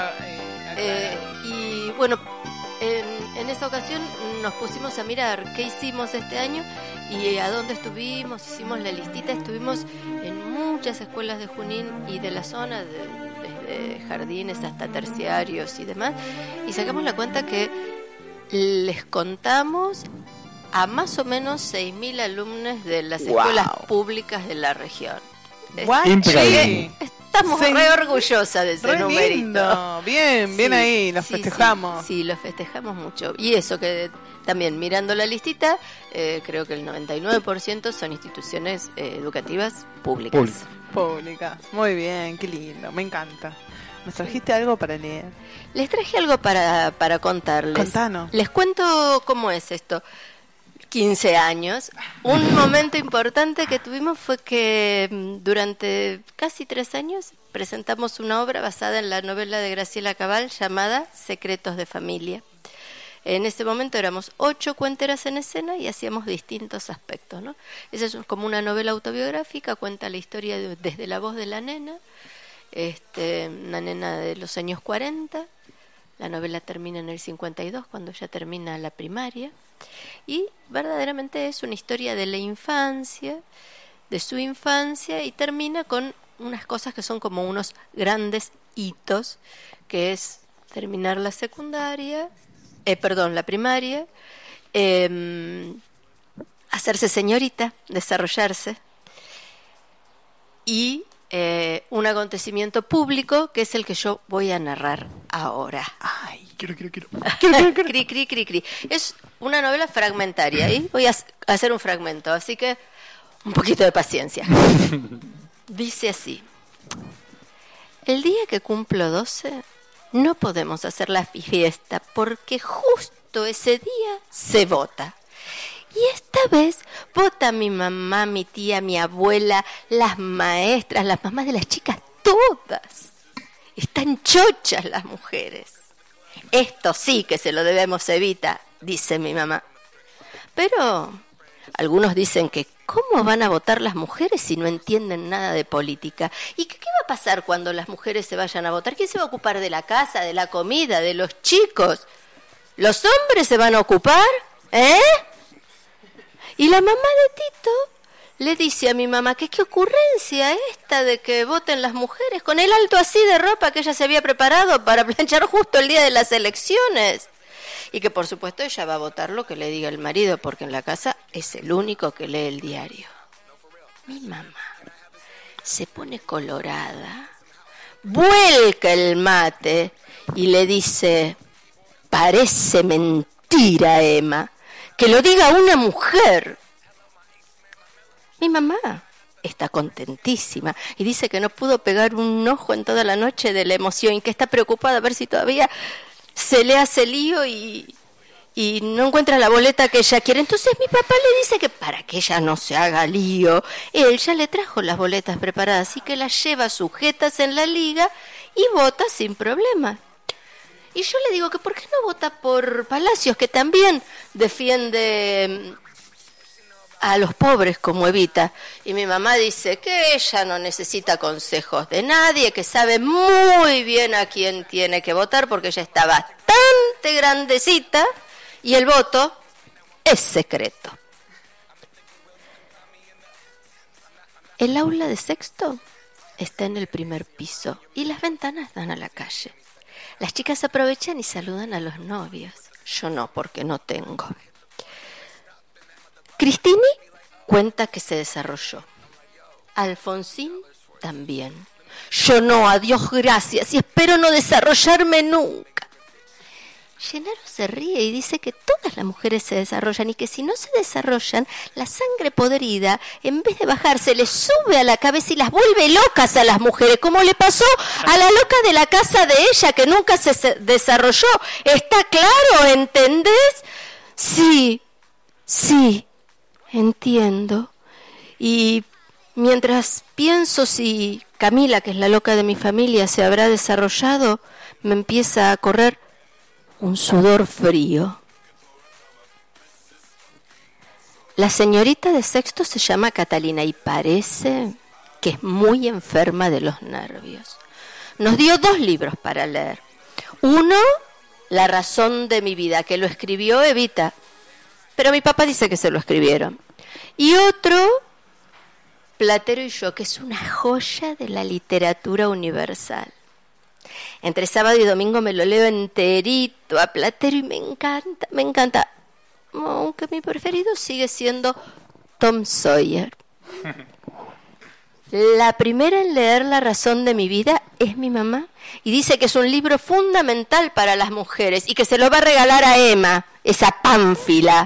y bueno, en esta ocasión nos pusimos a mirar qué hicimos este año y a dónde estuvimos. Hicimos la listita, estuvimos en muchas escuelas de Junín y de la zona, desde jardines hasta terciarios y demás, y sacamos la cuenta que les contamos a más o menos 6.000 alumnos de las escuelas públicas de la región. Increíble. Estamos re orgullosas de ese re numerito. Lindo. Bien ahí, los festejamos. Sí, los festejamos mucho. Y eso que también mirando la listita, creo que el 99% son instituciones educativas públicas. Públicas. Muy bien, qué lindo, me encanta. ¿Nos trajiste algo para leer? Les traje algo para contarles. Contanos. Les cuento cómo es esto. 15 años. Un momento importante que tuvimos fue que durante casi 3 años presentamos una obra basada en la novela de Graciela Cabal llamada Secretos de Familia. En ese momento éramos 8 cuenteras en escena y hacíamos distintos aspectos, ¿no? Esa es como una novela autobiográfica, cuenta la historia desde la voz de la nena, una nena de los años 40. La novela termina en el 52, cuando ya termina la primaria. Y verdaderamente es una historia de la infancia, de su infancia, y termina con unas cosas que son como unos grandes hitos, que es terminar la primaria, hacerse señorita, desarrollarse, y un acontecimiento público que es el que yo voy a narrar ahora. Ay. Quiero. Cri, cri, cri, cri. Es una novela fragmentaria y voy a hacer un fragmento, así que un poquito de paciencia. Dice así: el día que cumplo 12 no podemos hacer la fiesta porque justo ese día se vota. Y esta vez vota mi mamá, mi tía, mi abuela, las maestras, las mamás de las chicas, todas. Están chochas las mujeres. Esto sí que se lo debemos a Evita, dice mi mamá. Pero algunos dicen que ¿cómo van a votar las mujeres si no entienden nada de política? ¿Y qué va a pasar cuando las mujeres se vayan a votar? ¿Quién se va a ocupar de la casa, de la comida, de los chicos? ¿Los hombres se van a ocupar? Y la mamá de Tito le dice a mi mamá que qué ocurrencia esta de que voten las mujeres con el alto así de ropa que ella se había preparado para planchar justo el día de las elecciones. Y que por supuesto ella va a votar lo que le diga el marido porque en la casa es el único que lee el diario. Mi mamá se pone colorada, vuelca el mate y le dice: parece mentira, Emma, que lo diga una mujer. Mi mamá está contentísima y dice que no pudo pegar un ojo en toda la noche de la emoción y que está preocupada a ver si todavía se le hace lío y no encuentra la boleta que ella quiere. Entonces mi papá le dice que para que ella no se haga lío, él ya le trajo las boletas preparadas, así que las lleva sujetas en la liga y vota sin problema. Y yo le digo que ¿por qué no vota por Palacios, que también defiende a los pobres como Evita? Y mi mamá dice que ella no necesita consejos de nadie, que sabe muy bien a quién tiene que votar porque ella está bastante grandecita y el voto es secreto. El aula de sexto está en el primer piso y las ventanas dan a la calle. Las chicas aprovechan y saludan a los novios. Yo no, porque no tengo. Cristini cuenta que se desarrolló. Alfonsín también. Yo no, a Dios gracias, y espero no desarrollarme nunca. Llenaro se ríe y dice que todas las mujeres se desarrollan y que si no se desarrollan, la sangre podrida, en vez de bajarse, les sube a la cabeza y las vuelve locas a las mujeres, como le pasó a la loca de la casa de ella, que nunca se desarrolló. ¿Está claro? ¿Entendés? Sí, entiendo. Y mientras pienso si Camila, que es la loca de mi familia, se habrá desarrollado, me empieza a correr un sudor frío. La señorita de sexto se llama Catalina y parece que es muy enferma de los nervios. Nos dio 2 libros para leer. Uno, La razón de mi vida, que lo escribió Evita, pero mi papá dice que se lo escribieron. Y otro, Platero y yo, que es una joya de la literatura universal. Entre sábado y domingo me lo leo enterito a Platero y me encanta. Aunque mi preferido sigue siendo Tom Sawyer. La primera en leer La razón de mi vida es mi mamá y dice que es un libro fundamental para las mujeres y que se lo va a regalar a Emma, esa pánfila.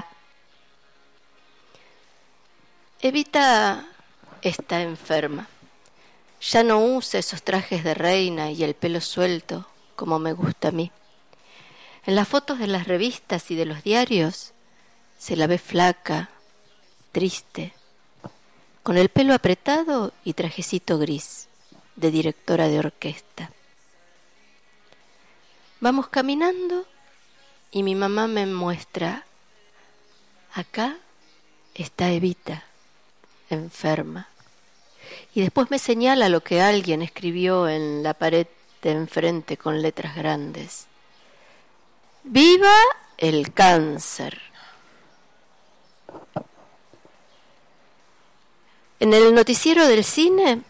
Evita está enferma. Ya no usa esos trajes de reina y el pelo suelto, como me gusta a mí. En las fotos de las revistas y de los diarios se la ve flaca, triste, con el pelo apretado y trajecito gris, de directora de orquesta. Vamos caminando y mi mamá me muestra: acá está Evita, enferma. Y después me señala lo que alguien escribió en la pared de enfrente con letras grandes: ¡Viva el cáncer! En el noticiero del cine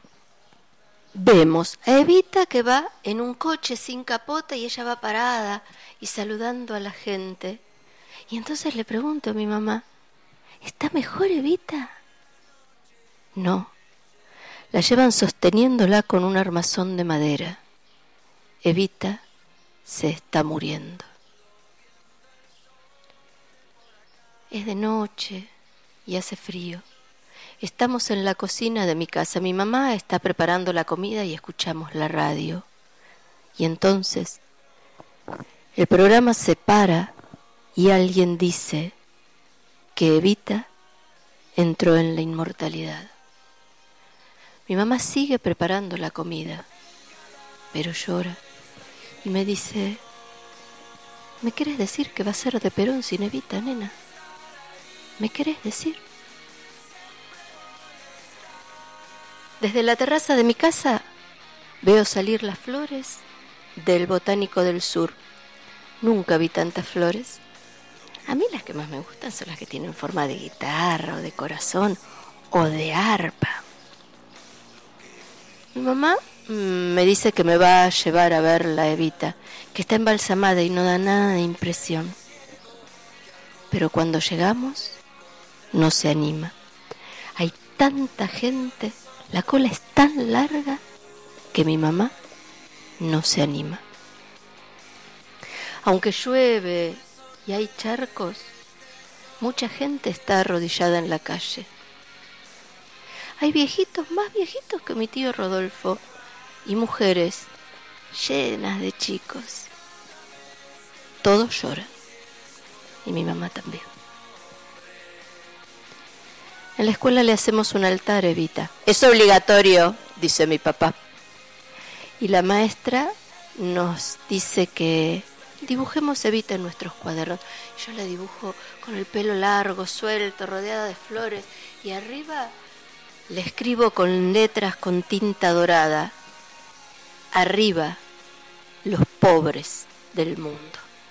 vemos a Evita que va en un coche sin capota y ella va parada y saludando a la gente. Y entonces le pregunto a mi mamá: ¿está mejor Evita? No. La llevan sosteniéndola con un armazón de madera. Evita se está muriendo. Es de noche y hace frío. Estamos en la cocina de mi casa. Mi mamá está preparando la comida y escuchamos la radio. Y entonces el programa se para y alguien dice que Evita entró en la inmortalidad. Mi mamá sigue preparando la comida, pero llora y me dice: ¿me querés decir que va a ser de Perón sin Evita, nena? ¿Me querés decir? Desde la terraza de mi casa veo salir las flores del Botánico del Sur. Nunca vi tantas flores. A mí las que más me gustan son las que tienen forma de guitarra o de corazón o de arpa. Mi mamá me dice que me va a llevar a ver la Evita, que está embalsamada y no da nada de impresión. Pero cuando llegamos, no se anima. Hay tanta gente, la cola es tan larga que mi mamá no se anima. Aunque llueve y hay charcos, mucha gente está arrodillada en la calle. Hay viejitos, más viejitos que mi tío Rodolfo, y mujeres llenas de chicos. Todos lloran, y mi mamá también. En la escuela le hacemos un altar, Evita. Es obligatorio, dice mi papá. Y la maestra nos dice que dibujemos Evita en nuestros cuadernos. Yo la dibujo con el pelo largo, suelto, rodeada de flores. Y arriba le escribo con letras con tinta dorada: arriba, los pobres del mundo.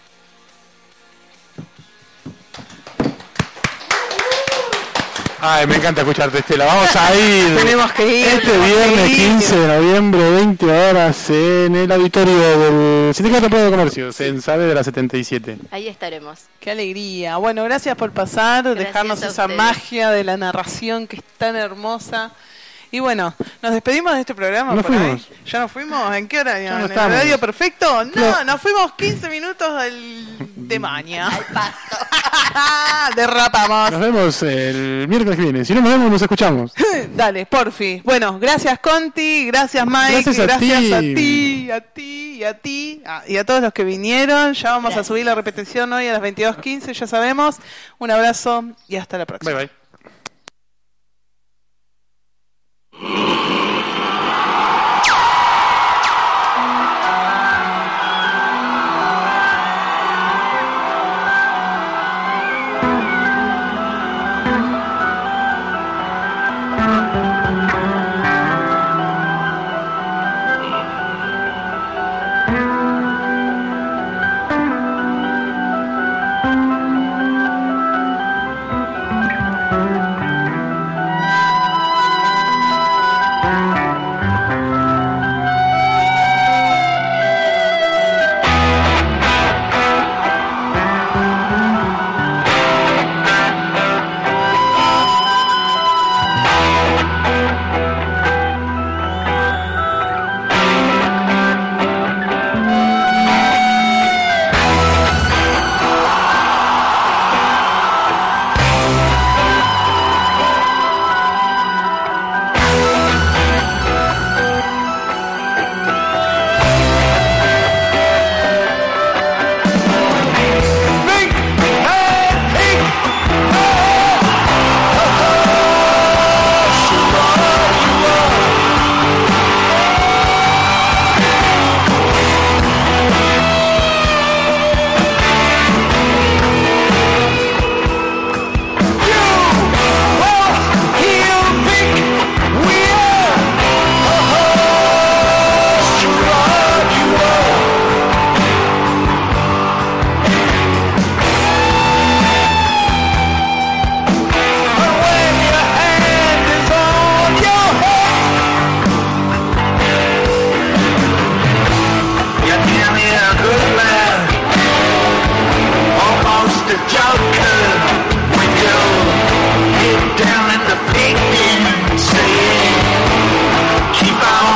Ay, me encanta escucharte, Estela. Vamos a ir. Tenemos que ir. Este viernes 15 de noviembre, 20 horas, en el auditorio del Sindicato de Comercios, en Sade de la 77. Ahí estaremos. Qué alegría. Bueno, gracias por pasar, dejarnos esa magia de la narración que es tan hermosa. Y bueno, nos despedimos de este programa. ¿Nos fuimos? Ahí. ¿Ya nos fuimos? ¿En qué horario? No ¿En el horario perfecto? No, nos fuimos 15 minutos de maña. Derrapamos. Nos vemos el miércoles que viene. Si no nos vemos, nos escuchamos. Dale, porfi. Bueno, gracias Conti, gracias Mike, gracias a ti y a todos los que vinieron. Ya vamos a subir la repetición hoy a las 22:15, ya sabemos. Un abrazo y hasta la próxima. Bye bye. Keep on